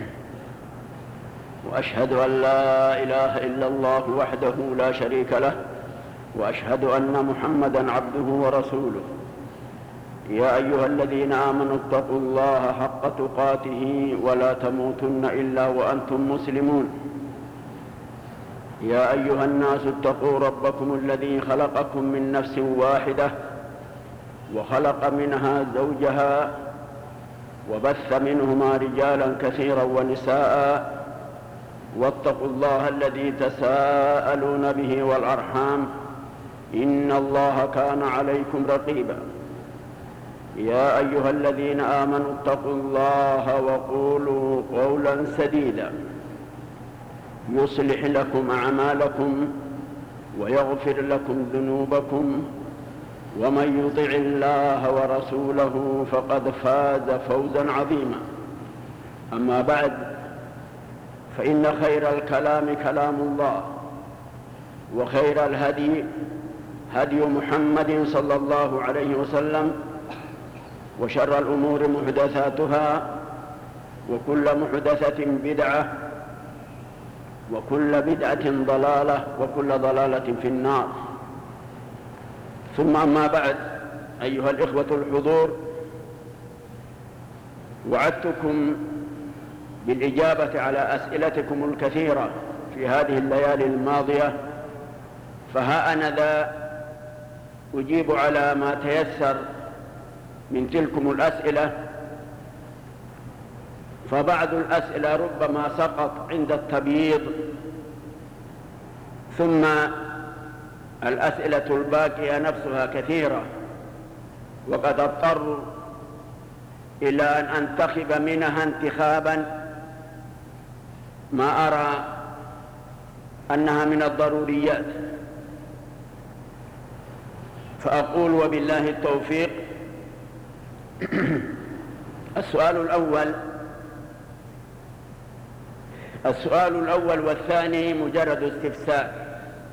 وأشهد أن لا إله إلا الله وحده لا شريك له، وأشهد أن محمدًا عبده ورسوله. يا أيها الذين آمنوا اتقوا الله حق تقاته ولا تموتن إلا وأنتم مسلمون. يا أيها الناس اتقوا ربكم الذي خلقكم من نفس واحدة، وخلق منها زوجها، وبث منهما رجالا كثيرا ونساء. واتقوا الله الذي تساءلون به والأرحام، إن الله كان عليكم رقيبا. يا أيها الذين آمنوا اتقوا الله وقولوا قولا سديدا يصلح لكم أعمالكم ويغفر لكم ذنوبكم، ومن يطع الله ورسوله فقد فاز فوزا عظيما. أما بعد، فإن خير الكلام كلام الله، وخير الهدي هدي محمد صلى الله عليه وسلم، وشر الأمور محدثاتها، وكل محدثة بدعة، وكل بدعة ضلالة، وكل ضلالة في النار. ثم أما بعد، أيها الإخوة الحضور، وعدتكم بالإجابة على أسئلتكم الكثيرة في هذه الليالي الماضية، فها أنا ذا أجيب على ما تيسر من تلكم الأسئلة. فبعض الأسئلة ربما سقط عند التبييض، ثم الأسئلة الباقية نفسها كثيرة، وقد اضطر إلى أن أنتخب منها انتخابا ما أرى أنها من الضروريات. فأقول وبالله التوفيق. السؤال الأول السؤال الأول والثاني مجرد استفسار،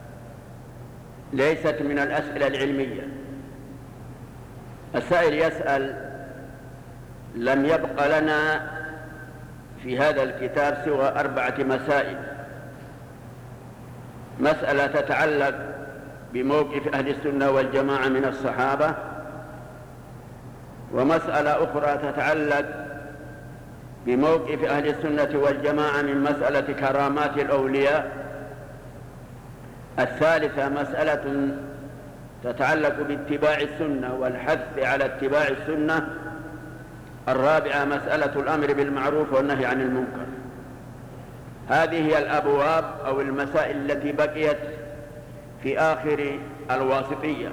ليست من الأسئلة العلمية. السائل يسأل: لم يبق لنا في هذا الكتاب سوى أربعة مسائل. مسألة تتعلق بموقف أهل السنة والجماعة من الصحابة، ومسألة أخرى تتعلق بموقف أهل السنة والجماعة من مسألة كرامات الأولياء. الثالثة مسألة تتعلق باتباع السنة والحث على اتباع السنة. الرابعة مسألة الأمر بالمعروف والنهي عن المنكر. هذه هي الأبواب أو المسائل التي بقيت في آخر الواسطية.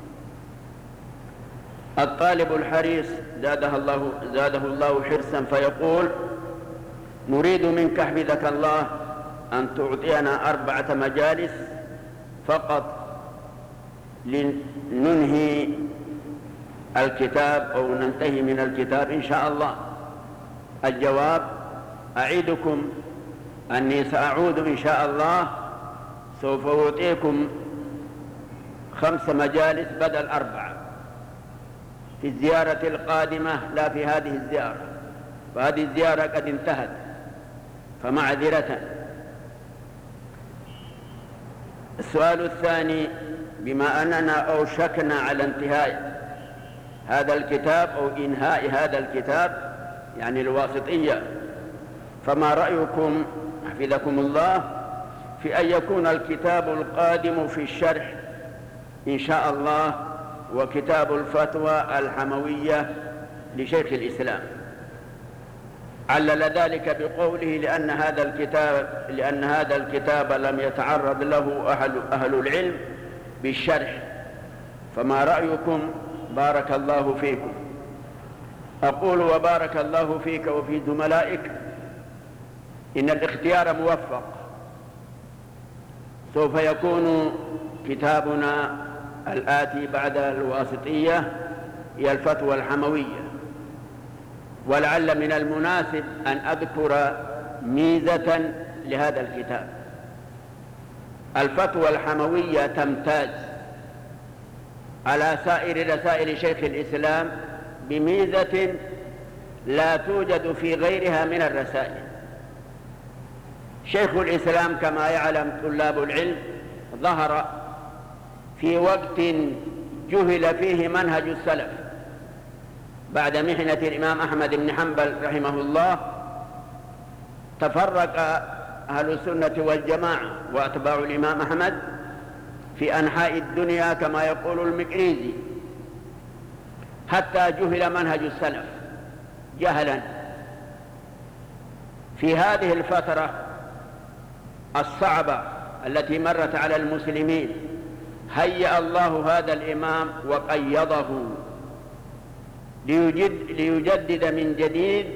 الطالب الحريص زاده الله, زاده الله حرصا فيقول: نريد منك حفظك الله أن تعطينا أربعة مجالس فقط لننهي الكتاب أو ننتهي من الكتاب إن شاء الله. الجواب: أعدكم أني سأعود إن شاء الله، سوف أعطيكم خمس مجالس بدل أربعة في الزيارة القادمة، لا في هذه الزيارة، فهذه الزيارة قد انتهت، فمعذرة. السؤال الثاني: بما أننا أوشكنا على انتهاء هذا الكتاب أو إنهاء هذا الكتاب، يعني الواسطية، فما رأيكم حفظكم الله في أن يكون الكتاب القادم في الشرح إن شاء الله وكتاب الفتوى الحموية لشيخ الإسلام؟ علل ذلك بقوله: لأن هذا الكتاب لأن هذا الكتاب لم يتعرض له أهل, أهل العلم بالشرح، فما رأيكم؟ بارك الله فيكم. أقول وبارك الله فيك وفي زملائك إن الاختيار موفق. سوف يكون كتابنا الآتي بعد الواسطية هي الفتوى الحموية، ولعل من المناسب أن أذكر ميزة لهذا الكتاب. الفتوى الحموية تمتاز على سائر رسائل شيخ الإسلام بميزة لا توجد في غيرها من الرسائل. شيخ الإسلام كما يعلم طلاب العلم ظهر في وقت جهل فيه منهج السلف بعد محنة الإمام أحمد بن حنبل رحمه الله. تفرق أهل السنة والجماعة وأتباع الإمام أحمد في أنحاء الدنيا كما يقول المقريزي، حتى جهل منهج السلف جهلا. في هذه الفترة الصعبة التي مرت على المسلمين هيأ الله هذا الإمام وقيضه ليجد ليجدد من جديد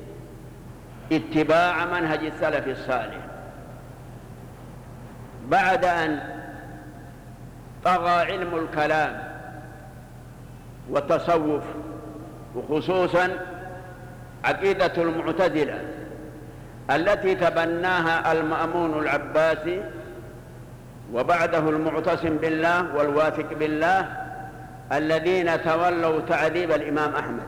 اتباع منهج السلف الصالح، بعد أن طغى علم الكلام والتصوف، وخصوصا عقيدة المعتزلة التي تبناها المأمون العباسي وبعده المعتصم بالله والواثق بالله، الذين تولوا تعذيب الإمام أحمد.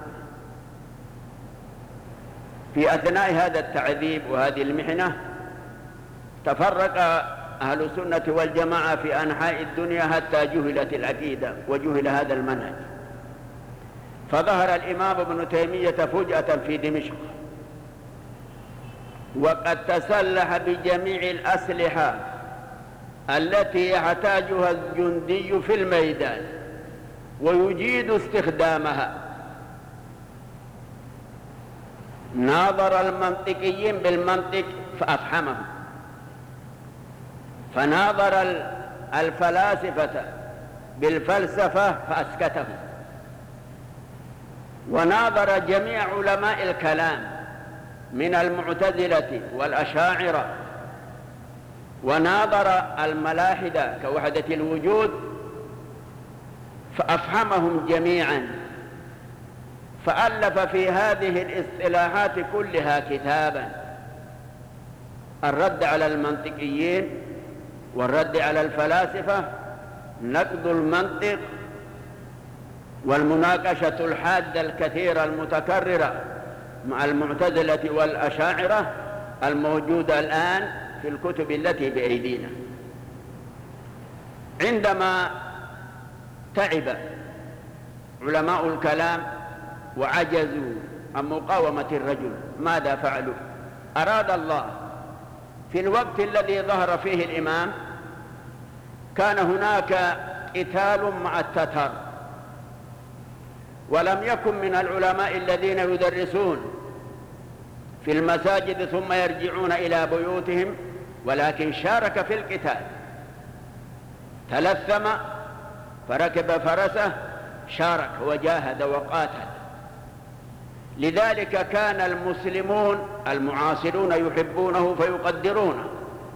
في أثناء هذا التعذيب وهذه المحنة تفرق أهل السنة والجماعة في أنحاء الدنيا حتى جهلت العقيدة وجهل هذا المنهج، فظهر الإمام ابن تيمية فجأة في دمشق وقد تسلح بجميع الأسلحة التي يحتاجها الجندي في الميدان ويجيد استخدامها. ناظر المنطقيين بالمنطق فأفحمهم، فناظر الفلاسفة بالفلسفة فأسكتهم، وناظر جميع علماء الكلام من المعتزلة والأشاعرة، وناظر الملاحدة كوحدة الوجود فأفهمهم جميعا، فألف في هذه الاصطلاحات كلها كتابا: الرد على المنطقيين والرد على الفلاسفة، نقد المنطق، والمناقشة الحادة الكثيرة المتكررة مع المعتزلة والأشاعرة الموجودة الآن في الكتب التي بأيدينا. عندما تعب علماء الكلام وعجزوا عن مقاومة الرجل ماذا فعلوا؟ أراد الله في الوقت الذي ظهر فيه الإمام كان هناك قتال مع التتار، ولم يكن من العلماء الذين يدرسون في المساجد ثم يرجعون إلى بيوتهم، ولكن شارك في القتال، تلثم فركب فرسه، شارك وجاهد وقاتل. لذلك كان المسلمون المعاصرون يحبونه فيقدرونه،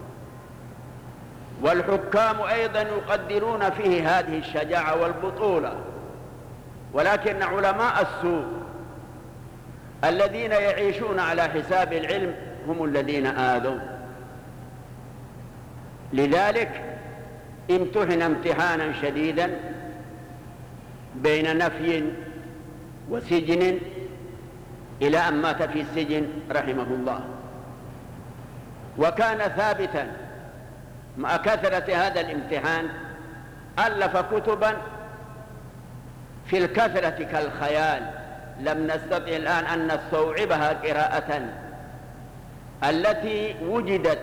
والحكام أيضا يقدرون فيه هذه الشجاعة والبطولة. ولكن علماء السوء الذين يعيشون على حساب العلم هم الذين آذوا. لذلك امتحن امتحانا شديدا بين نفي وسجن إلى أن مات في السجن رحمه الله. وكان ثابتا مع كثرة هذا الامتحان ألف كتبا في الكثرة كالخيال، لم نستطع الآن أن نستوعبها قراءة، التي وجدت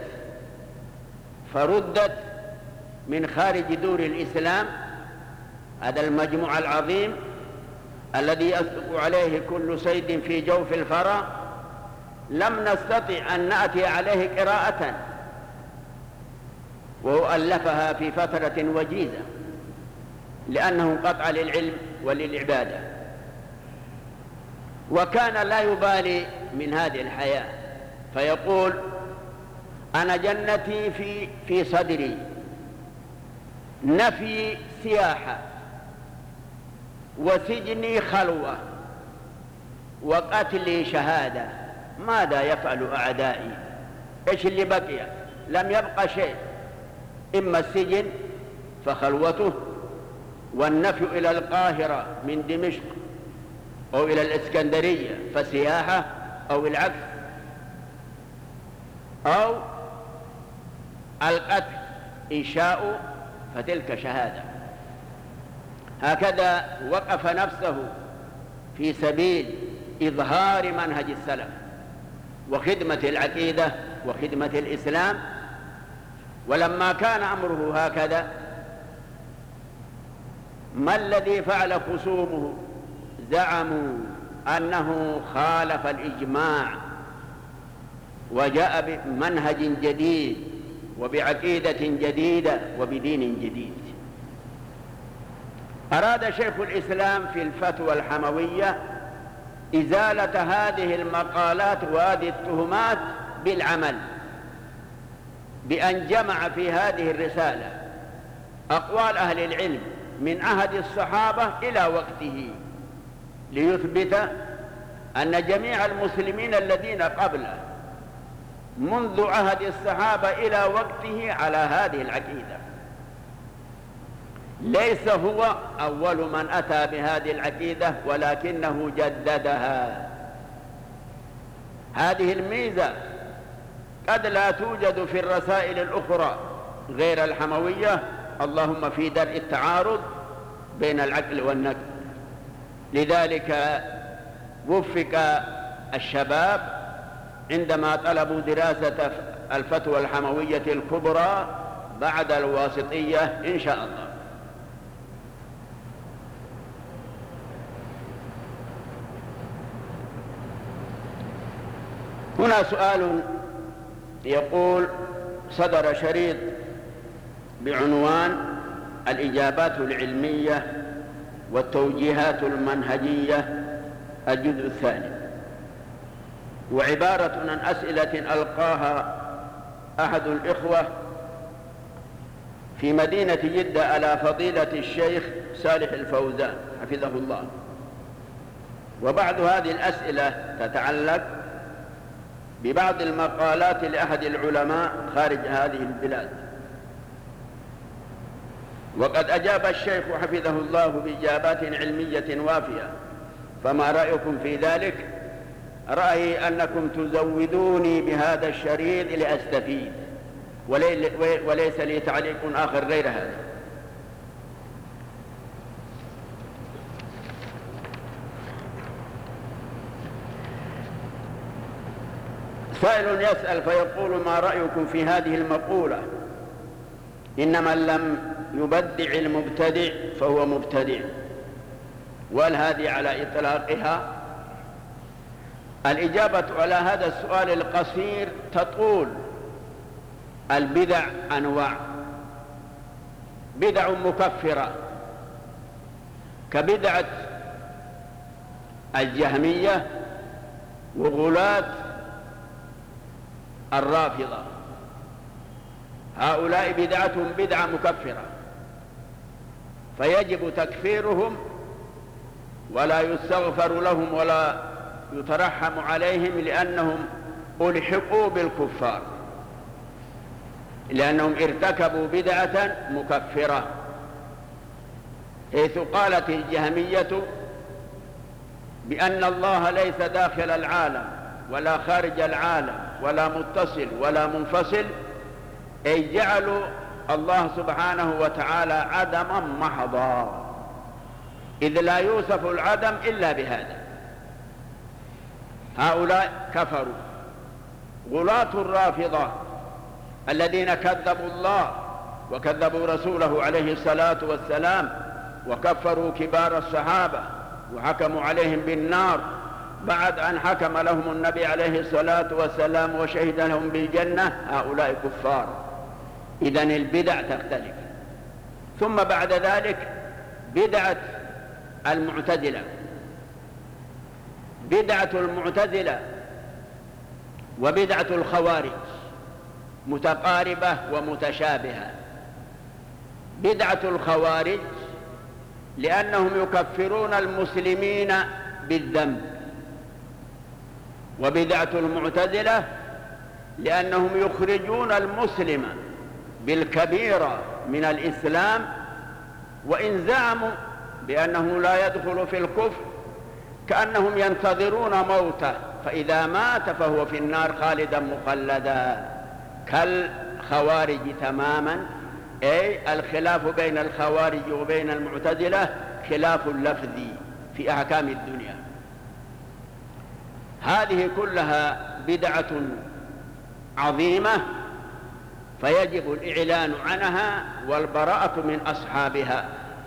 فردت من خارج دور الإسلام. هذا المجموع العظيم الذي يصدق عليه كل صيد في جوف الفرا، لم نستطع أن نأتي عليه قراءة، وهو ألفها في فترة وجيزة لأنه قطع للعلم وللعبادة. وكان لا يبالي من هذه الحياة، فيقول: أنا جنتي في في صدري، نفي سياحة، وسجني خلوة، وقتلي شهادة. ماذا يفعل أعدائي؟ إيش اللي بقي؟ لم يبقى شيء، إما السجن فخلوته، والنفي إلى القاهرة من دمشق أو إلى الإسكندرية فسياحة، أو العكس، أو القتل إن شاءوا فتلك شهادة. هكذا وقف نفسه في سبيل إظهار منهج السلف وخدمة العقيدة وخدمة الإسلام. ولما كان أمره هكذا، ما الذي فعل خصومه؟ زعموا أنه خالف الإجماع وجاء بمنهج جديد وبعقيدة جديدة وبدين جديد. أراد شيخ الإسلام في الفتوى الحموية إزالة هذه المقالات وهذه التهمات بالعمل، بأن جمع في هذه الرسالة أقوال أهل العلم من عهد الصحابة إلى وقته، ليثبت أن جميع المسلمين الذين قبله منذ عهد الصحابة إلى وقته على هذه العقيدة. ليس هو أول من أتى بهذه العقيدة، ولكنه جددها. هذه الميزة قد لا توجد في الرسائل الأخرى غير الحموية، اللهم في درء التعارض بين العقل والنقل. لذلك وفق الشباب عندما طلبوا دراسة الفتوى الحموية الكبرى بعد الواسطية إن شاء الله. هنا سؤال يقول: صدر شريط بعنوان الإجابات العلمية والتوجيهات المنهجية الجزء الثاني، وعبارة عن أسئلة ألقاها أحد الإخوة في مدينة جدة على فضيلة الشيخ صالح الفوزان حفظه الله. وبعض هذه الأسئلة تتعلق ببعض المقالات لأحد العلماء خارج هذه البلاد، وقد أجاب الشيخ حفظه الله بإجابات علمية وافية، فما رأيكم في ذلك؟ رأيي أنكم تزودوني بهذا الشريط لأستفيد، وليس لي تعليق آخر غير هذا. سائل يسأل فيقول: ما رأيكم في هذه المقولة: إن من لم يبدع المبتدع فهو مبتدع؟ وهل هذه على إطلاقها؟ الإجابة على هذا السؤال القصير تطول. البدع أنواع: بدع مكفرة كبدعة الجهمية وغلاة الرافضة، هؤلاء بدعتهم بدعة مكفرة، فيجب تكفيرهم ولا يستغفر لهم ولا يترحم عليهم، لأنهم ألحقوا بالكفار لأنهم ارتكبوا بدعة مكفرة، حيث قالت الجهمية بأن الله ليس داخل العالم ولا خارج العالم ولا متصل ولا منفصل، أي جعلوا الله سبحانه وتعالى عدما محضا، إذ لا يوصف العدم إلا بهذا. هؤلاء كفروا. غلاة الرافضة الذين كذبوا الله وكذبوا رسوله عليه الصلاة والسلام وكفروا كبار الصحابة وحكموا عليهم بالنار بعد أن حكم لهم النبي عليه الصلاة والسلام وشهد لهم بالجنة، هؤلاء كفار. إذن البدع تختلف. ثم بعد ذلك بدعة المعتزلة. بدعة المعتزلة وبدعة الخوارج متقاربة ومتشابهة. بدعة الخوارج لأنهم يكفرون المسلمين بالذنب، وبدعة المعتزلة لأنهم يخرجون المسلم بالكبيرة من الإسلام، وإن زعموا بأنه لا يدخل في الكفر كأنهم ينتظرون موته، فإذا مات فهو في النار خالدا مخلدا كالخوارج تماما. أي الخلاف بين الخوارج وبين المعتزلة خلاف لفظي في أحكام الدنيا. هذه كلها بدعة عظيمة، فيجب الإعلان عنها والبراءة من أصحابها.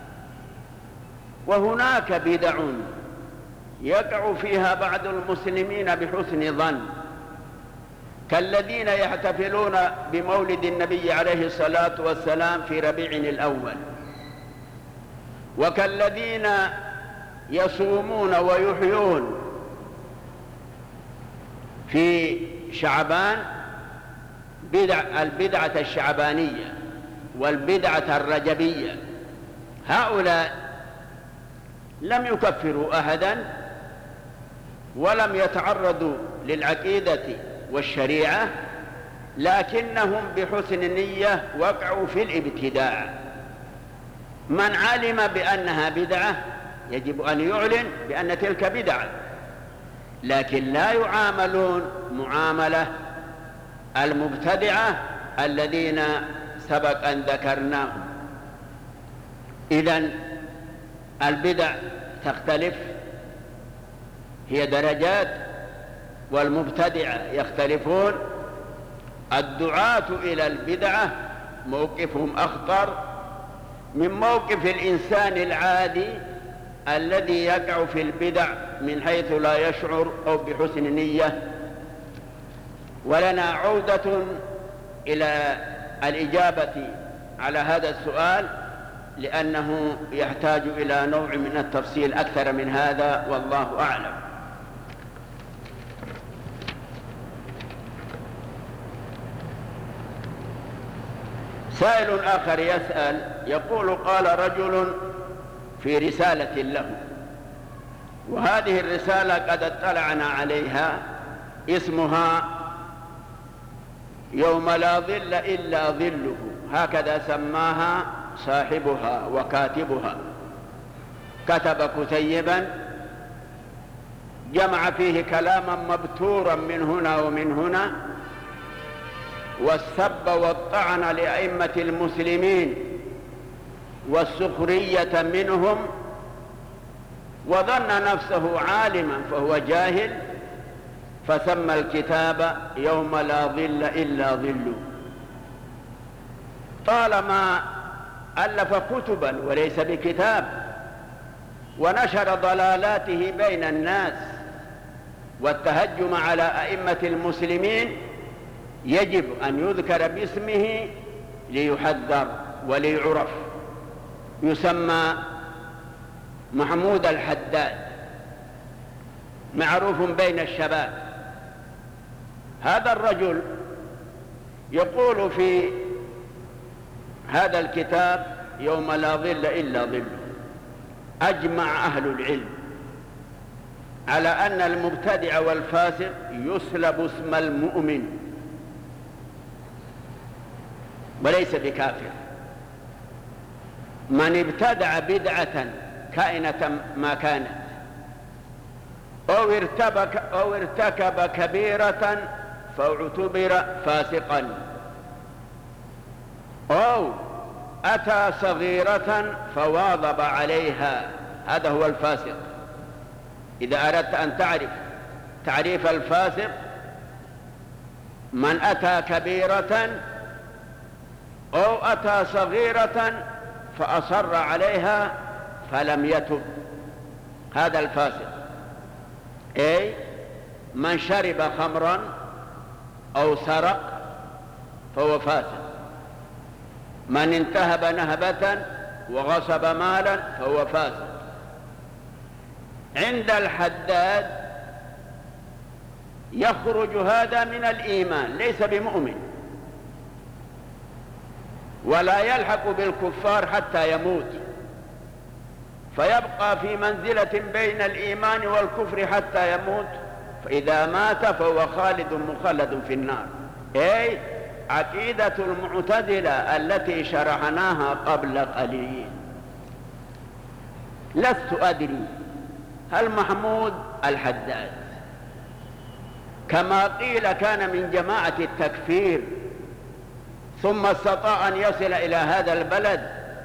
وهناك بدع يقع فيها بعض المسلمين بحسن ظن، كالذين يحتفلون بمولد النبي عليه الصلاة والسلام في ربيع الأول، وكالذين يصومون ويحيون في شعبان بدع البدعة الشعبانية والبدعة الرجبية. هؤلاء لم يكفروا أحدا ولم يتعرضوا للعقيدة والشريعة، لكنهم بحسن النية وقعوا في الابتداع. من علم بأنها بدعة يجب أن يعلن بأن تلك بدعة، لكن لا يعاملون معاملة المبتدعة الذين سبق أن ذكرناهم. إذن البدع تختلف، هي درجات، والمبتدعة يختلفون. الدعاة إلى البدعة موقفهم أخطر من موقف الإنسان العادي الذي يقع في البدع من حيث لا يشعر أو بحسن نية. ولنا عودة إلى الإجابة على هذا السؤال، لأنه يحتاج إلى نوع من التفصيل أكثر من هذا، والله أعلم. سائل آخر يسأل يقول: قال رجل في رسالة له، وهذه الرسالة قد اطلعنا عليها، اسمها يوم لا ظل إلا ظله، هكذا سماها صاحبها وكاتبها. كتب كتيبا جمع فيه كلاما مبتورا من هنا ومن هنا، والسب والطعن لأئمة المسلمين والسخرية منهم، وظن نفسه عالما فهو جاهل، فسمى الكتاب يوم لا ظل إلا ظله. طالما ألف كتبا وليس بكتاب، ونشر ضلالاته بين الناس والتهجم على أئمة المسلمين، يجب أن يذكر باسمه ليحذر وليعرف. يسمى محمود الحداد، معروف بين الشباب. هذا الرجل يقول في هذا الكتاب يوم لا ظل إلا ظله: أجمع أهل العلم على أن المبتدع والفاسق يسلب اسم المؤمن وليس بكافر. من ابتدع بدعة كائنة ما كانت أو ارتكب, أو ارتكب كبيرة فاعتبر فاسقا، أو أتى صغيرة فواظب عليها، هذا هو الفاسق. إذا أردت أن تعرف تعريف الفاسق: من أتى كبيرة أو أتى صغيرة فأصر عليها فلم يتب، هذا الفاسق. أي من شرب خمرا أو سرق فهو فاسق، من انتهب نهبة وغصب مالا فهو فاسق. عند الحداد يخرج هذا من الإيمان، ليس بمؤمن، ولا يلحق بالكفار حتى يموت، فيبقى في منزلة بين الإيمان والكفر حتى يموت، فإذا مات فهو خالد مخلد في النار. أي عقيدة المعتزلة التي شرحناها قبل قليل. لست أدري هل محمود الحداد كما قيل كان من جماعة التكفير ثم استطاع أن يصل إلى هذا البلد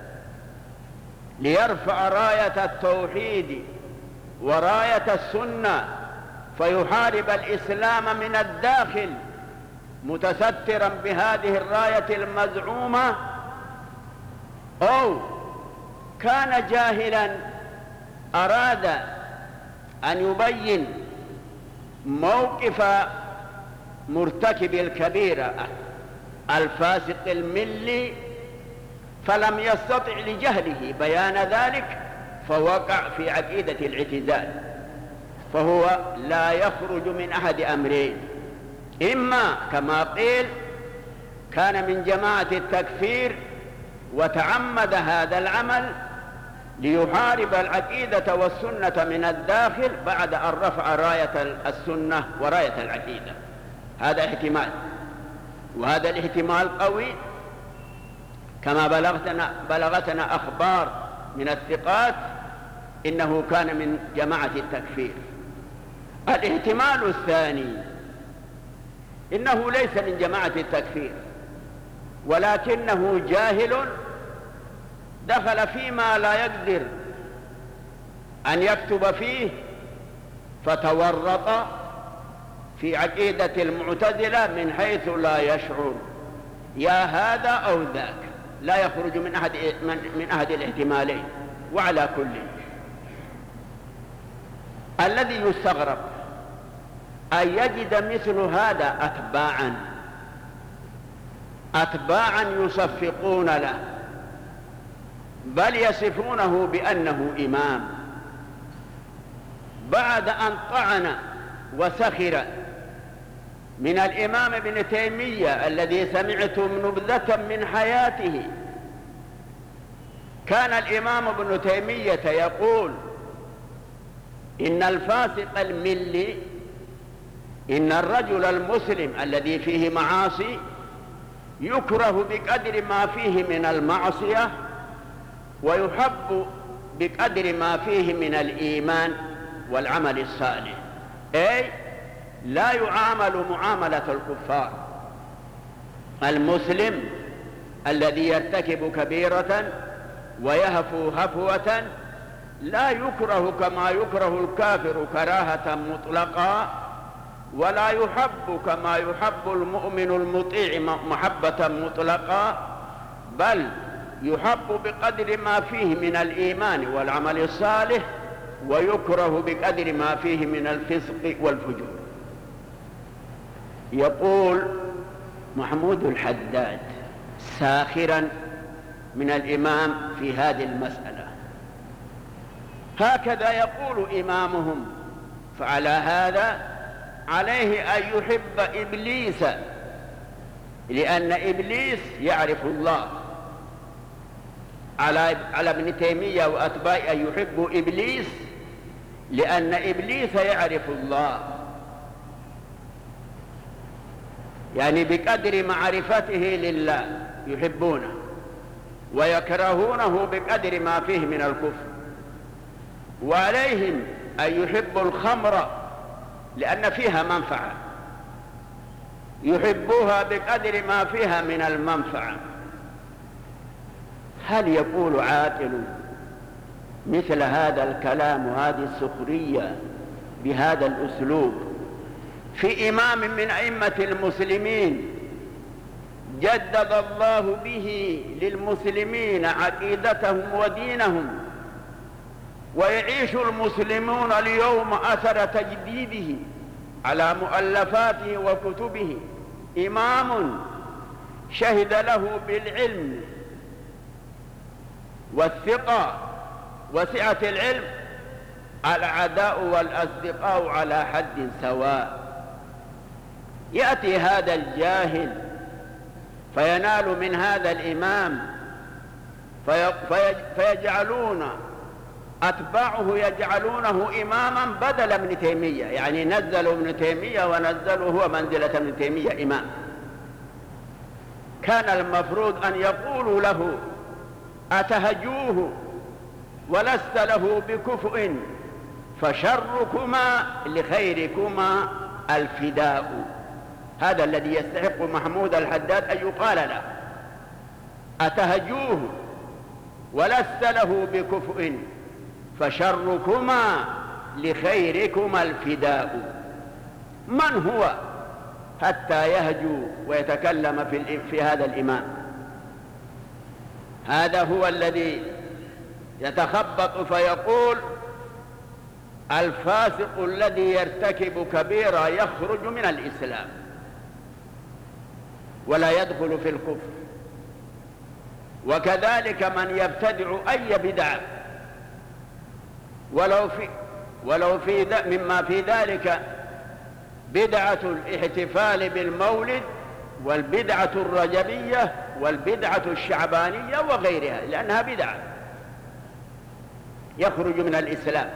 ليرفع راية التوحيد وراية السنة فيحارب الإسلام من الداخل متسترا بهذه الراية المزعومة، أو كان جاهلا أراد أن يبين موقف مرتكب الكبيرة الفاسق الملي فلم يستطع لجهله بيان ذلك فوقع في عقيدة الاعتزال، فهو لا يخرج من أحد أمرين: إما كما قيل كان من جماعة التكفير وتعمد هذا العمل ليحارب العقيدة والسنة من الداخل بعد أن رفع راية السنة وراية العقيدة، هذا احتمال. وهذا الاحتمال قوي كما بلغتنا, بلغتنا أخبار من الثقات إنه كان من جماعة التكفير. الاحتمال الثاني إنه ليس من جماعة التكفير ولكنه جاهل دخل فيما لا يقدر أن يكتب فيه فتورط في عقيدة المعتزلة من حيث لا يشعر، يا هذا أو ذاك، لا يخرج من أحد, من أحد الاحتمالين. وعلى كل الذي يستغرب أن يجد مثل هذا أتباعا أتباعا يصفقون له، بل يصفونه بأنه إمام، بعد أن طعن وسخر من الإمام ابن تيمية الذي سمعتم نبذة من حياته. كان الإمام ابن تيمية يقول إن الفاسق الملي، إن الرجل المسلم الذي فيه معاصي يكره بقدر ما فيه من المعصية ويحب بقدر ما فيه من الإيمان والعمل الصالح، أي لا يعامل معاملة الكفار. المسلم الذي يرتكب كبيرة ويهفو هفوة لا يكره كما يكره الكافر كراهة مطلقة، ولا يحب كما يحب المؤمن المطيع محبة مطلقة، بل يحب بقدر ما فيه من الإيمان والعمل الصالح ويكره بقدر ما فيه من الفسق والفجور. يقول محمود الحداد ساخرا من الإمام في هذه المسألة: هكذا يقول إمامهم، فعلى هذا عليه أن يحب إبليس، لأن إبليس يعرف الله. على على ابن تيمية وأتباعه أن يحبوا إبليس لأن إبليس يعرف الله، يعني بقدر معرفته لله يحبونه ويكرهونه بقدر ما فيه من الكفر. وعليهم أن يحبوا الخمر لأن فيها منفعة، يحبوها بقدر ما فيها من المنفعة. هل يقول عاقل مثل هذا الكلام وهذه السخرية بهذا الأسلوب في إمام من أئمة المسلمين جدد الله به للمسلمين عقيدتهم ودينهم، ويعيش المسلمون اليوم أثر تجديده على مؤلفاته وكتبه؟ إمام شهد له بالعلم والثقة وسعة العلم، الأعداء والأصدقاء على حد سواء. يأتي هذا الجاهل فينال من هذا الإمام فيجعلون أتباعه يجعلونه إماما بدل ابن تيمية، يعني نزلوا ابن تيمية ونزلوا هو منزلة ابن تيمية إمام. كان المفروض أن يقولوا له أتهجوه ولست له بكفء فشركما لخيركما الفداء. هذا الذي يستحق محمود الحداد أن يقال له، أتهجوه ولست له بكفء فشركما لخيركما الفداء. من هو حتى يهجو ويتكلم في, في هذا الإمام؟ هذا هو الذي يتخبط فيقول الفاسق الذي يرتكب كبيرة يخرج من الإسلام ولا يدخل في الكفر. وكذلك من يبتدع أي بدعة ولو في ولو في مما في ذلك بدعة الاحتفال بالمولد والبدعة الرجبية والبدعة الشعبانية وغيرها، لأنها بدعة، يخرج من الإسلام.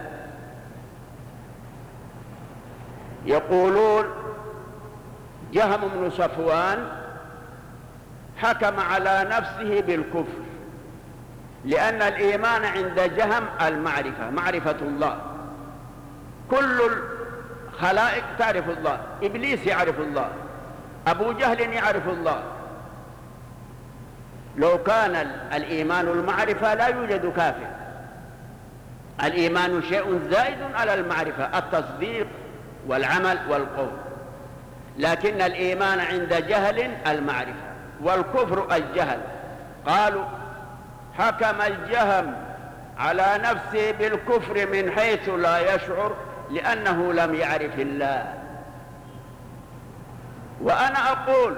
يقولون جهم بن صفوان حكم على نفسه بالكفر لأن الإيمان عند جهم المعرفة، معرفة الله. كل الخلائق تعرف الله، إبليس يعرف الله، أبو جهل يعرف الله. لو كان الإيمان المعرفة لا يوجد كافر. الإيمان شيء زائد على المعرفة، التصديق والعمل والقول، لكن الإيمان عند جهل المعرفة والكفر الجهل. قالوا حكم الجهم على نفسه بالكفر من حيث لا يشعر لأنه لم يعرف الله. وأنا أقول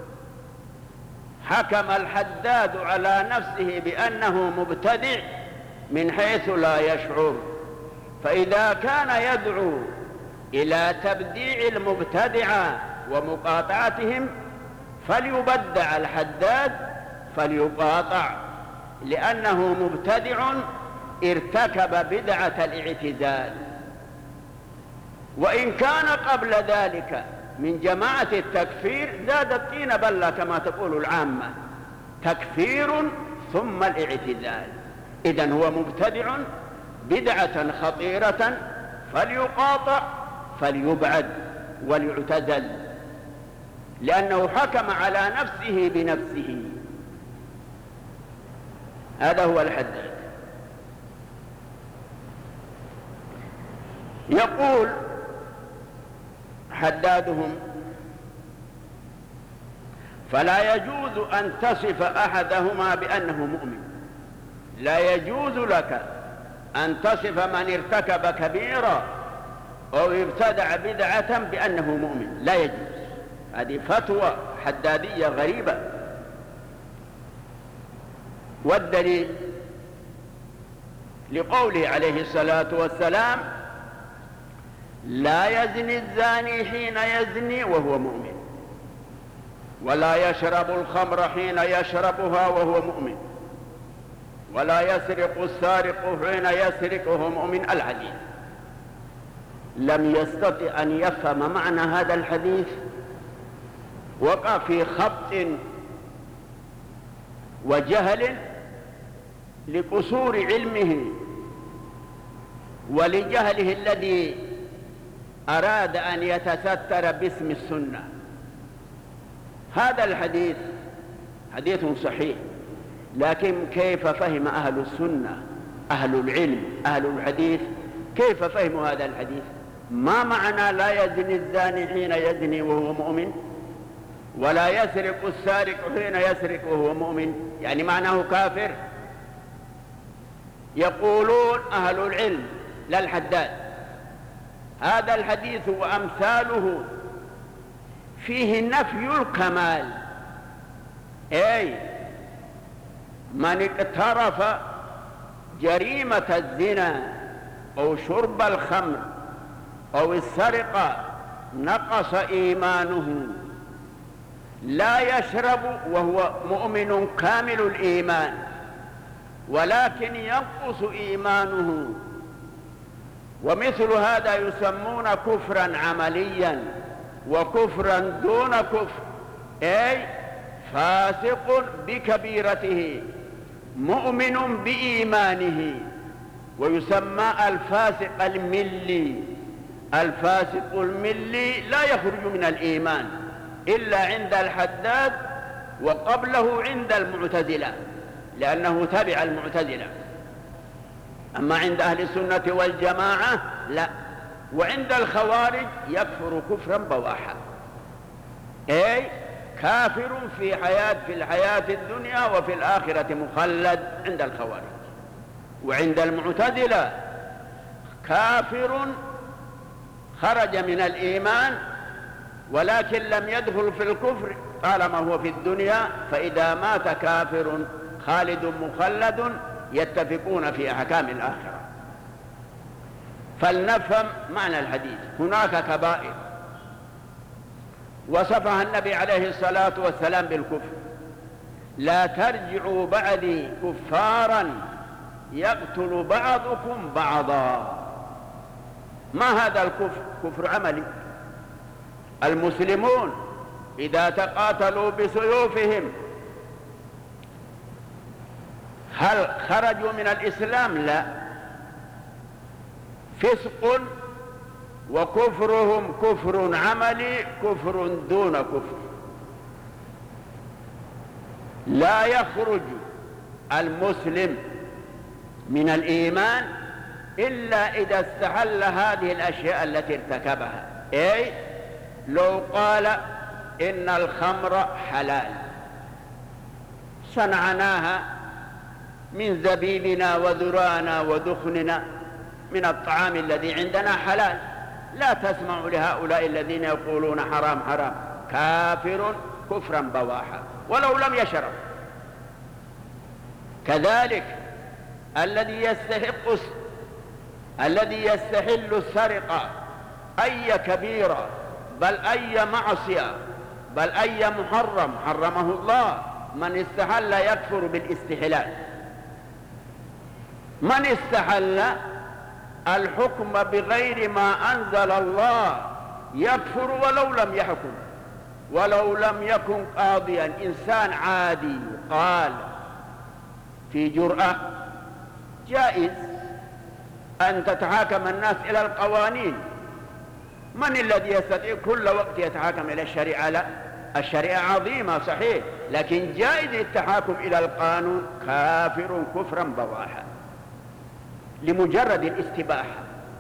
حكم الحداد على نفسه بأنه مبتدع من حيث لا يشعر، فإذا كان يدعو إلى تبديع المبتدعة ومقاطعتهم فليبدع الحداد فليقاطع، لأنه مبتدع ارتكب بدعة الاعتزال. وإن كان قبل ذلك من جماعة التكفير زاد الطين بلة كما تقول العامة، تكفير ثم الاعتزال. إذن هو مبتدع بدعة خطيرة فليقاطع فليبعد وليعتزل، لأنه حكم على نفسه بنفسه. هذا هو الحداد. يقول حدادهم فلا يجوز أن تصف أحدهما بأنه مؤمن. لا يجوز لك أن تصف من ارتكب كبيرة أو ابتدع بدعة بأنه مؤمن، لا يجوز. هذه فتوى حدادية غريبة. والدليل لقوله عليه الصلاة والسلام لا يزني الزاني حين يزني وهو مؤمن، ولا يشرب الخمر حين يشربها وهو مؤمن، ولا يسرق السارق حين يسرق وهو مؤمن. الحديث. لم يستطع أن يفهم معنى هذا الحديث وقع في خبط وجهل لقصور علمه ولجهله الذي أراد أن يتستر باسم السنة. هذا الحديث حديث صحيح، لكن كيف فهم أهل السنة أهل العلم أهل الحديث كيف فهموا هذا الحديث؟ ما معنى لا يزني الزاني حين يزني وهو مؤمن ولا يسرق السارق حين يسرق وهو مؤمن؟ يعني معناه كافر. يقولون أهل العلم لا الحداد هذا الحديث وأمثاله فيه نفي الكمال، أي من اقترف جريمة الزنا أو شرب الخمر أو السرقة نقص إيمانه، لا يشرب وهو مؤمن كامل الإيمان ولكن ينقص إيمانه. ومثل هذا يسمون كفرا عمليا وكفرا دون كفر، أي فاسق بكبيرته مؤمن بإيمانه، ويسمى الفاسق الملي. الفاسق الملي لا يخرج من الإيمان إلا عند الحداد وقبله عند المعتزلة لأنه تبع المعتزلة، أما عند أهل السنة والجماعة لا. وعند الخوارج يكفر كفرا بواحا، أي كافر في حياة في الحياة الدنيا وفي الآخرة مخلد عند الخوارج. وعند المعتزلة كافر خرج من الإيمان ولكن لم يدخل في الكفر طالما هو في الدنيا، فإذا مات كافر خالد مخلد يتفقون في أحكام الآخرة. فلنفهم معنى الحديث. هناك كبائر وصفها النبي عليه الصلاة والسلام بالكفر: لا ترجعوا بعدي كفارا يقتل بعضكم بعضا. ما هذا الكفر؟ كفر عملي. المسلمون إذا تقاتلوا بسيوفهم هل خرجوا من الإسلام؟ لا، فسق وكفرهم كفر عملي كفر دون كفر. لا يخرج المسلم من الإيمان إلا إذا استحل هذه الأشياء التي ارتكبها. أي لو قال إن الخمر حلال صنعناها من زبيبنا وذرانا ودخننا من الطعام الذي عندنا حلال، لا تسمع لهؤلاء الذين يقولون حرام حرام، كافر كفرا بواحا ولو لم يشرب. كذلك الذي يستحق الذي يستحل السرقة أي كبيرة بل أي معصية بل أي محرم حرمه الله، من استحل يكفر بالاستحلال. من استحل الحكم بغير ما أنزل الله يكفر ولو لم يحكم، ولو لم يكن قاضيا، إنسان عادي قال في جرأة جائز أن تتحاكم الناس إلى القوانين. من الذي يستطيع كل وقت يتحاكم إلى الشريعة؟ لا، الشريعة عظيمة صحيح، لكن جائز التحاكم إلى القانون. كافر كفرا بواحا لمجرد الاستباحة.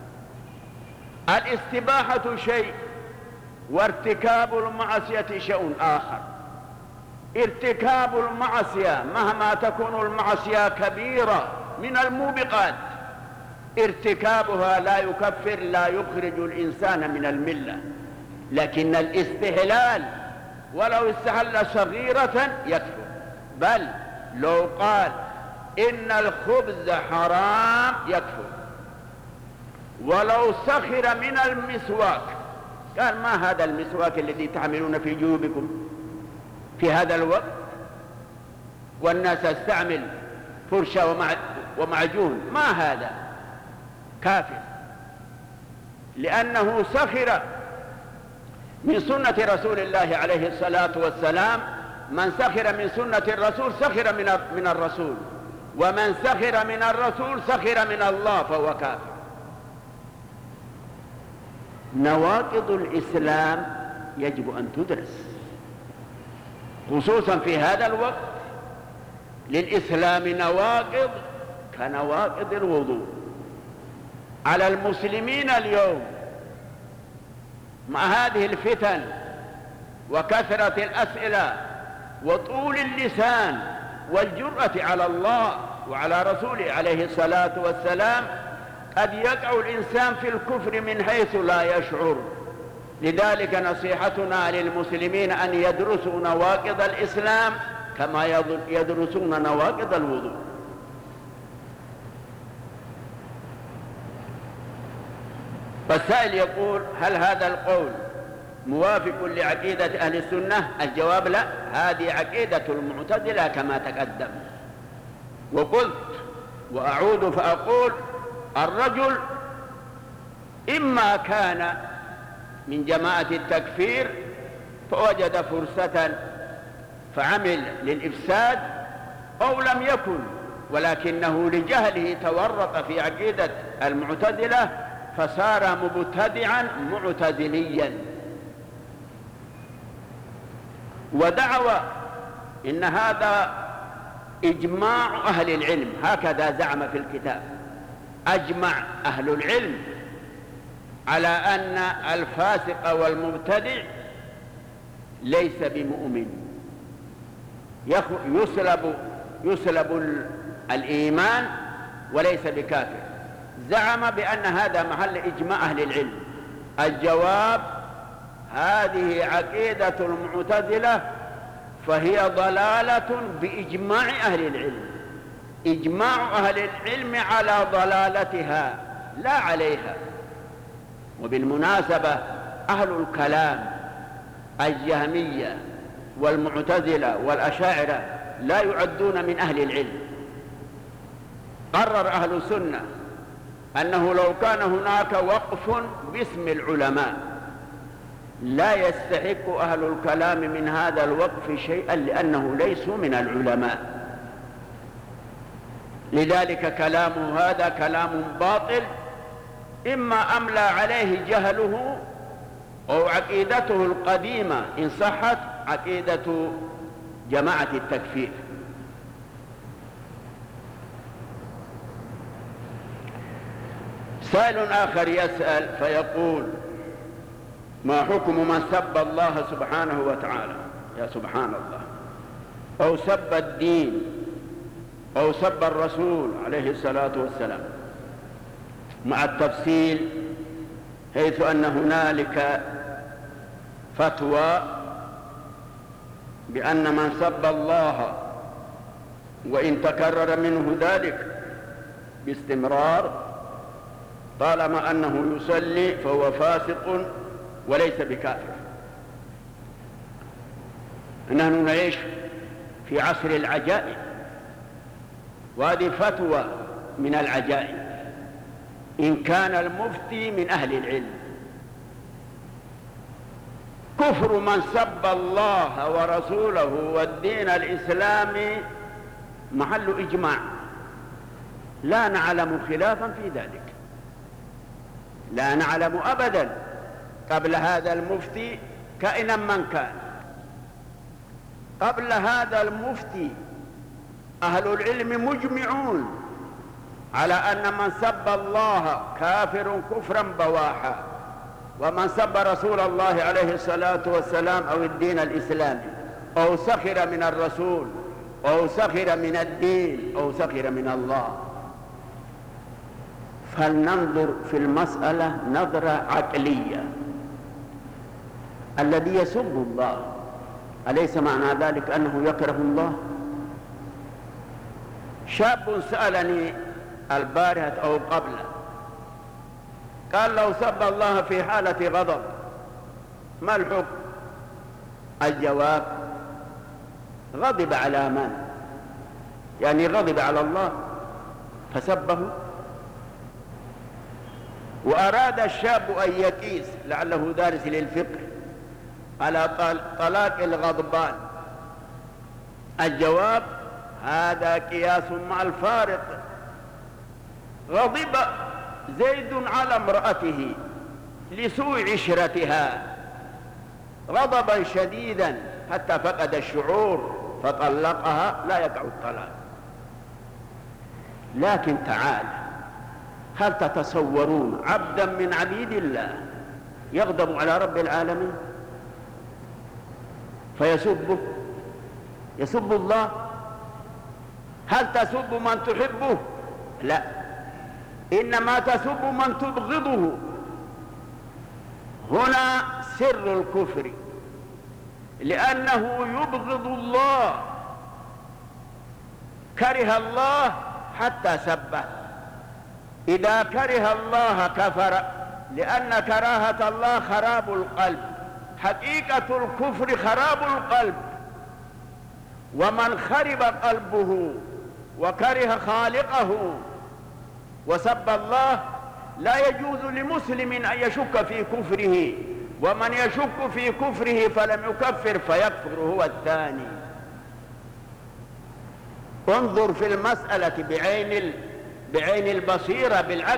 الاستباحة شيء وارتكاب المعصية شيء آخر. ارتكاب المعصية مهما تكون المعصية كبيرة من الموبقات ارتكابها لا يكفر، لا يخرج الإنسان من الملة، لكن الاستحلال ولو استحل صغيرة يكفر. بل لو قال إن الخبز حرام يكفر، ولو سخر من المسواك قال ما هذا المسواك الذي تعملون في جيوبكم في هذا الوقت والناس تستعمل فرشة ومعجون، ما هذا؟ كافر. لأنه سخر من سنة رسول الله عليه الصلاة والسلام. من سخر من سنة الرسول سخر من من الرسول، ومن سخر من الرسول سخر من الله فهو كافر. نواقض الإسلام يجب أن تدرس، خصوصا في هذا الوقت. للإسلام نواقض كنواقض الوضوء. على المسلمين اليوم مع هذه الفتن وكثرة الأسئلة وطول اللسان والجرأة على الله وعلى رسوله عليه الصلاة والسلام، قد يقع الإنسان في الكفر من حيث لا يشعر. لذلك نصيحتنا للمسلمين أن يدرسوا نواقض الإسلام كما يدرسون نواقض الوضوء. فالسائل يقول: هل هذا القول موافق لعقيدة أهل السنة؟ الجواب: لا، هذه عقيدة المعتزلة كما تقدم. وقلت وأعود فأقول: الرجل إما كان من جماعة التكفير فوجد فرصة فعمل للإفساد، أو لم يكن ولكنه لجهله تورط في عقيدة المعتزلة فصار مبتدعا معتزليا. ودعوى إن هذا إجماع أهل العلم، هكذا زعم في الكتاب، أجمع أهل العلم على أن الفاسق والمبتدع ليس بمؤمن، يسلب يسلب الإيمان وليس بكافر. زعم بأن هذا محل إجماع أهل العلم. الجواب: هذه عقيدة المعتزلة فهي ضلالة بإجماع أهل العلم. إجماع أهل العلم على ضلالتها لا عليها. وبالمناسبة أهل الكلام الجهمية والمعتزلة والأشاعرة لا يعدون من أهل العلم. قرر أهل السنة أنه لو كان هناك وقف باسم العلماء لا يستحق أهل الكلام من هذا الوقف شيئا، لأنه ليسوا من العلماء. لذلك كلامه هذا كلام باطل، إما أملى عليه جهله أو عقيدته القديمة إن صحت عقيدة جماعة التكفير. سائل آخر يسأل فيقول: ما حكم من سب الله سبحانه وتعالى؟ يا سبحان الله، أو سب الدين أو سب الرسول عليه الصلاة والسلام، مع التفصيل، حيث أن هنالك فتوى بأن من سب الله وإن تكرر منه ذلك باستمرار طالما أنه يصلي فهو فاسق وليس بكافر. نحن نعيش في عصر العجائب، وهذه فتوى من العجائب إن كان المفتي من أهل العلم. كفر من سب الله ورسوله والدين الإسلامي محل إجماع، لا نعلم خلافا في ذلك، لا نعلم أبدا قبل هذا المفتي كائنا من كان. قبل هذا المفتي أهل العلم مجمعون على أن من سب الله كافر كفرا بواحا، ومن سب رسول الله عليه الصلاة والسلام أو الدين الإسلامي أو سخر من الرسول أو سخر من الدين أو سخر من الله. فلننظر في المسألة نظرة عقلية. الذي يسب الله أليس معنى ذلك أنه يكره الله؟ شاب سألني البارحة أو قبل، قال: لو سب الله في حالة غضب ما الحكم؟ الجواب: غضب على من؟ يعني غضب على الله فسبه؟ وأراد الشاب أن يقيس لعله دارس للفقه على طلاق الغضبان، الجواب هذا قياس مع الفارق. غضب زيد على امرأته لسوء عشرتها غضبا شديدا حتى فقد الشعور فطلقها، لا يقع الطلاق. لكن تعال، هل تتصورون عبدا من عبيد الله يغضب على رب العالمين فيسبه، يسب الله؟ هل تسب من تحبه؟ لا، إنما تسب من تبغضه. هنا سر الكفر، لأنه يبغض الله، كره الله حتى سبه. إذا كره الله كفر، لأن كراهة الله خراب القلب. حقيقة الكفر خراب القلب، ومن خرب قلبه وكره خالقه وسب الله لا يجوز لمسلم أن يشك في كفره، ومن يشك في كفره فلم يكفر فيكفر هو الثاني. انظر في المسألة بعين بعين البصيرة بالعقل.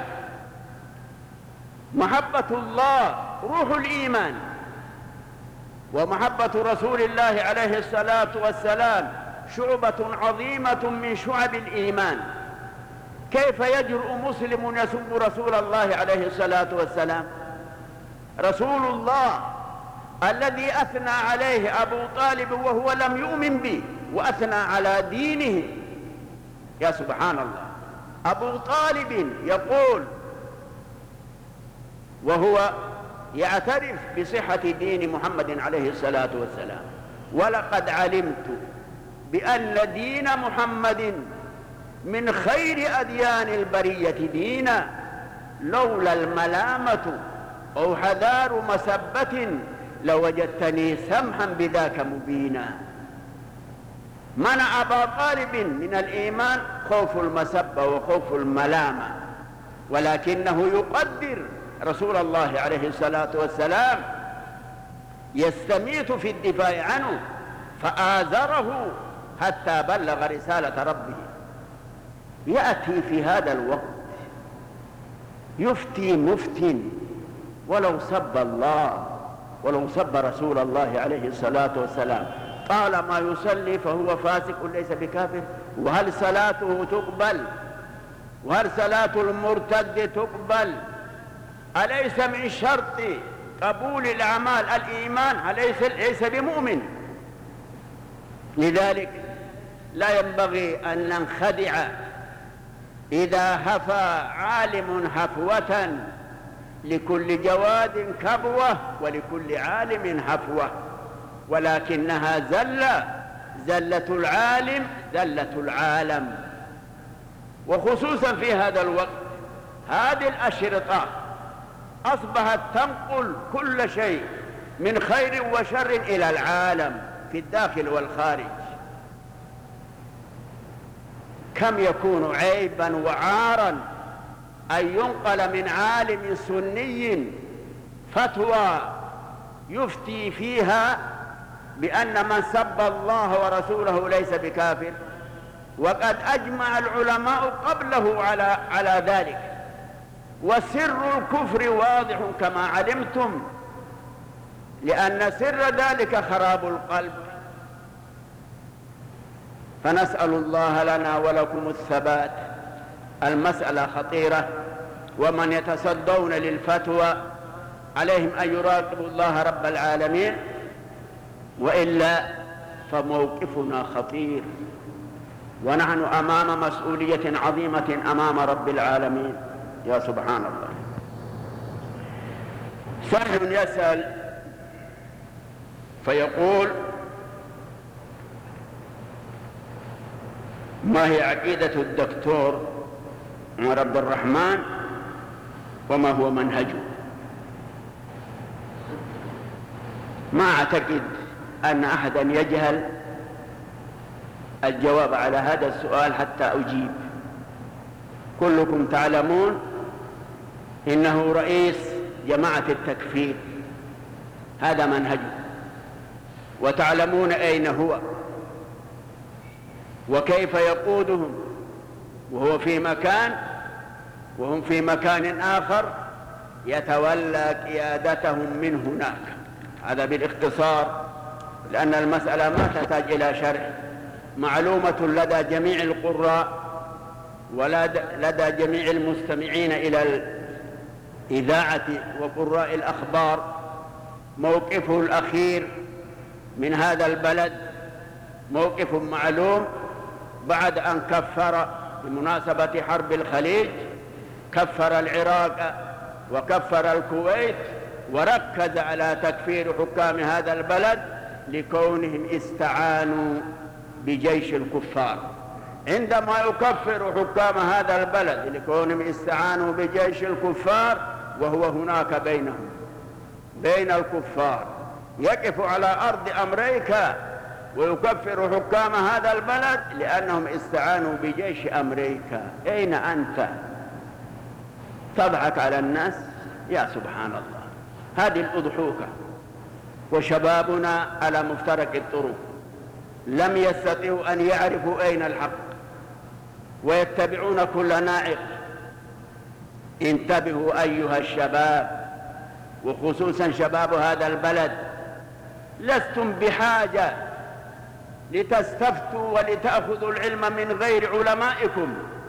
محبة الله روح الإيمان، ومحبة رسول الله عليه الصلاة والسلام شعبة عظيمة من شعب الإيمان. كيف يجرؤ مسلم يسب رسول الله عليه الصلاة والسلام؟ رسول الله الذي أثنى عليه أبو طالب وهو لم يؤمن به، وأثنى على دينه. يا سبحان الله، أبو طالب يقول وهو يعترف بصحة دين محمد عليه الصلاة والسلام: ولقد علمت بأن دين محمد من خير أديان البرية دينا، لولا الملامة أو حذار مسبة لوجدتني سمحا بذاك مبينا. منع أبا طالب من الإيمان خوف المسبة وخوف الملامة، ولكنه يقدر رسول الله عليه الصلاة والسلام، يستميت في الدفاع عنه، فآزره حتى بلغ رسالة ربه. يأتي في هذا الوقت يفتي مفت ولو سب الله ولو سب رسول الله عليه الصلاة والسلام، طالما يصلي فهو فاسق ليس بكافر. وهل صلاته تقبل؟ وهل صلاة المرتد تقبل؟ أليس من شرط قبول الأعمال الإيمان؟ أليس ليس بمؤمن؟ لذلك لا ينبغي أن ننخدع إذا هفى عالم هفوة، لكل جواد كبوة ولكل عالم هفوة، ولكنها زلة، زلة العالم زلة العالم. وخصوصا في هذا الوقت هذه الأشرطة أصبحت تنقل كل شيء من خير وشر إلى العالم في الداخل والخارج. كم يكون عيبا وعارا أن ينقل من عالم سني فتوى يفتي فيها بأن من سب الله ورسوله ليس بكافر، وقد أجمع العلماء قبله على على ذلك. وسر الكفر واضح كما علمتم، لأن سر ذلك خراب القلب. فنسأل الله لنا ولكم الثبات. المسألة خطيرة، ومن يتصدون للفتوى عليهم أن يراقبوا الله رب العالمين، وإلا فموقفنا خطير، ونحن أمام مسؤولية عظيمة أمام رب العالمين. يا سبحان الله. سائل يسأل فيقول: ما هي عقيدة الدكتور عمر عبد الرحمن وما هو منهجه؟ ما أعتقد أن أحدا يجهل الجواب على هذا السؤال حتى أجيب. كلكم تعلمون إنه رئيس جماعة التكفير، هذا منهجه، وتعلمون أين هو وكيف يقودهم، وهو في مكان وهم في مكان آخر، يتولى قيادتهم من هناك. هذا بالاختصار، لأن المسألة ما تحتاج إلى شرح، معلومة لدى جميع القراء ولدى جميع المستمعين إلى الإذاعة وقراء الأخبار. موقفه الأخير من هذا البلد موقف معلوم، بعد أن كفر بمناسبة حرب الخليج، كفر العراق وكفر الكويت، وركز على تكفير حكام هذا البلد لكونهم استعانوا بجيش الكفار. عندما يكفر حكام هذا البلد لكونهم استعانوا بجيش الكفار وهو هناك بينهم بين الكفار، يقف على أرض أمريكا ويكفر حكام هذا البلد لأنهم استعانوا بجيش أمريكا. أين أنت؟ تضحك على الناس؟ يا سبحان الله، هذه الأضحوكة. وشبابنا على مفترق الطرق لم يستطيعوا أن يعرفوا أين الحق ويتبعون كل ناعق. انتبهوا أيها الشباب، وخصوصا شباب هذا البلد، لستم بحاجة لتستفتوا ولتأخذوا العلم من غير علمائكم.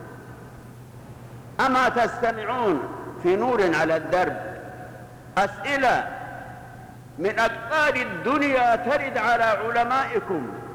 أما تستمعون في نور على الدرب أسئلة من أقطار الدنيا ترد على علمائكم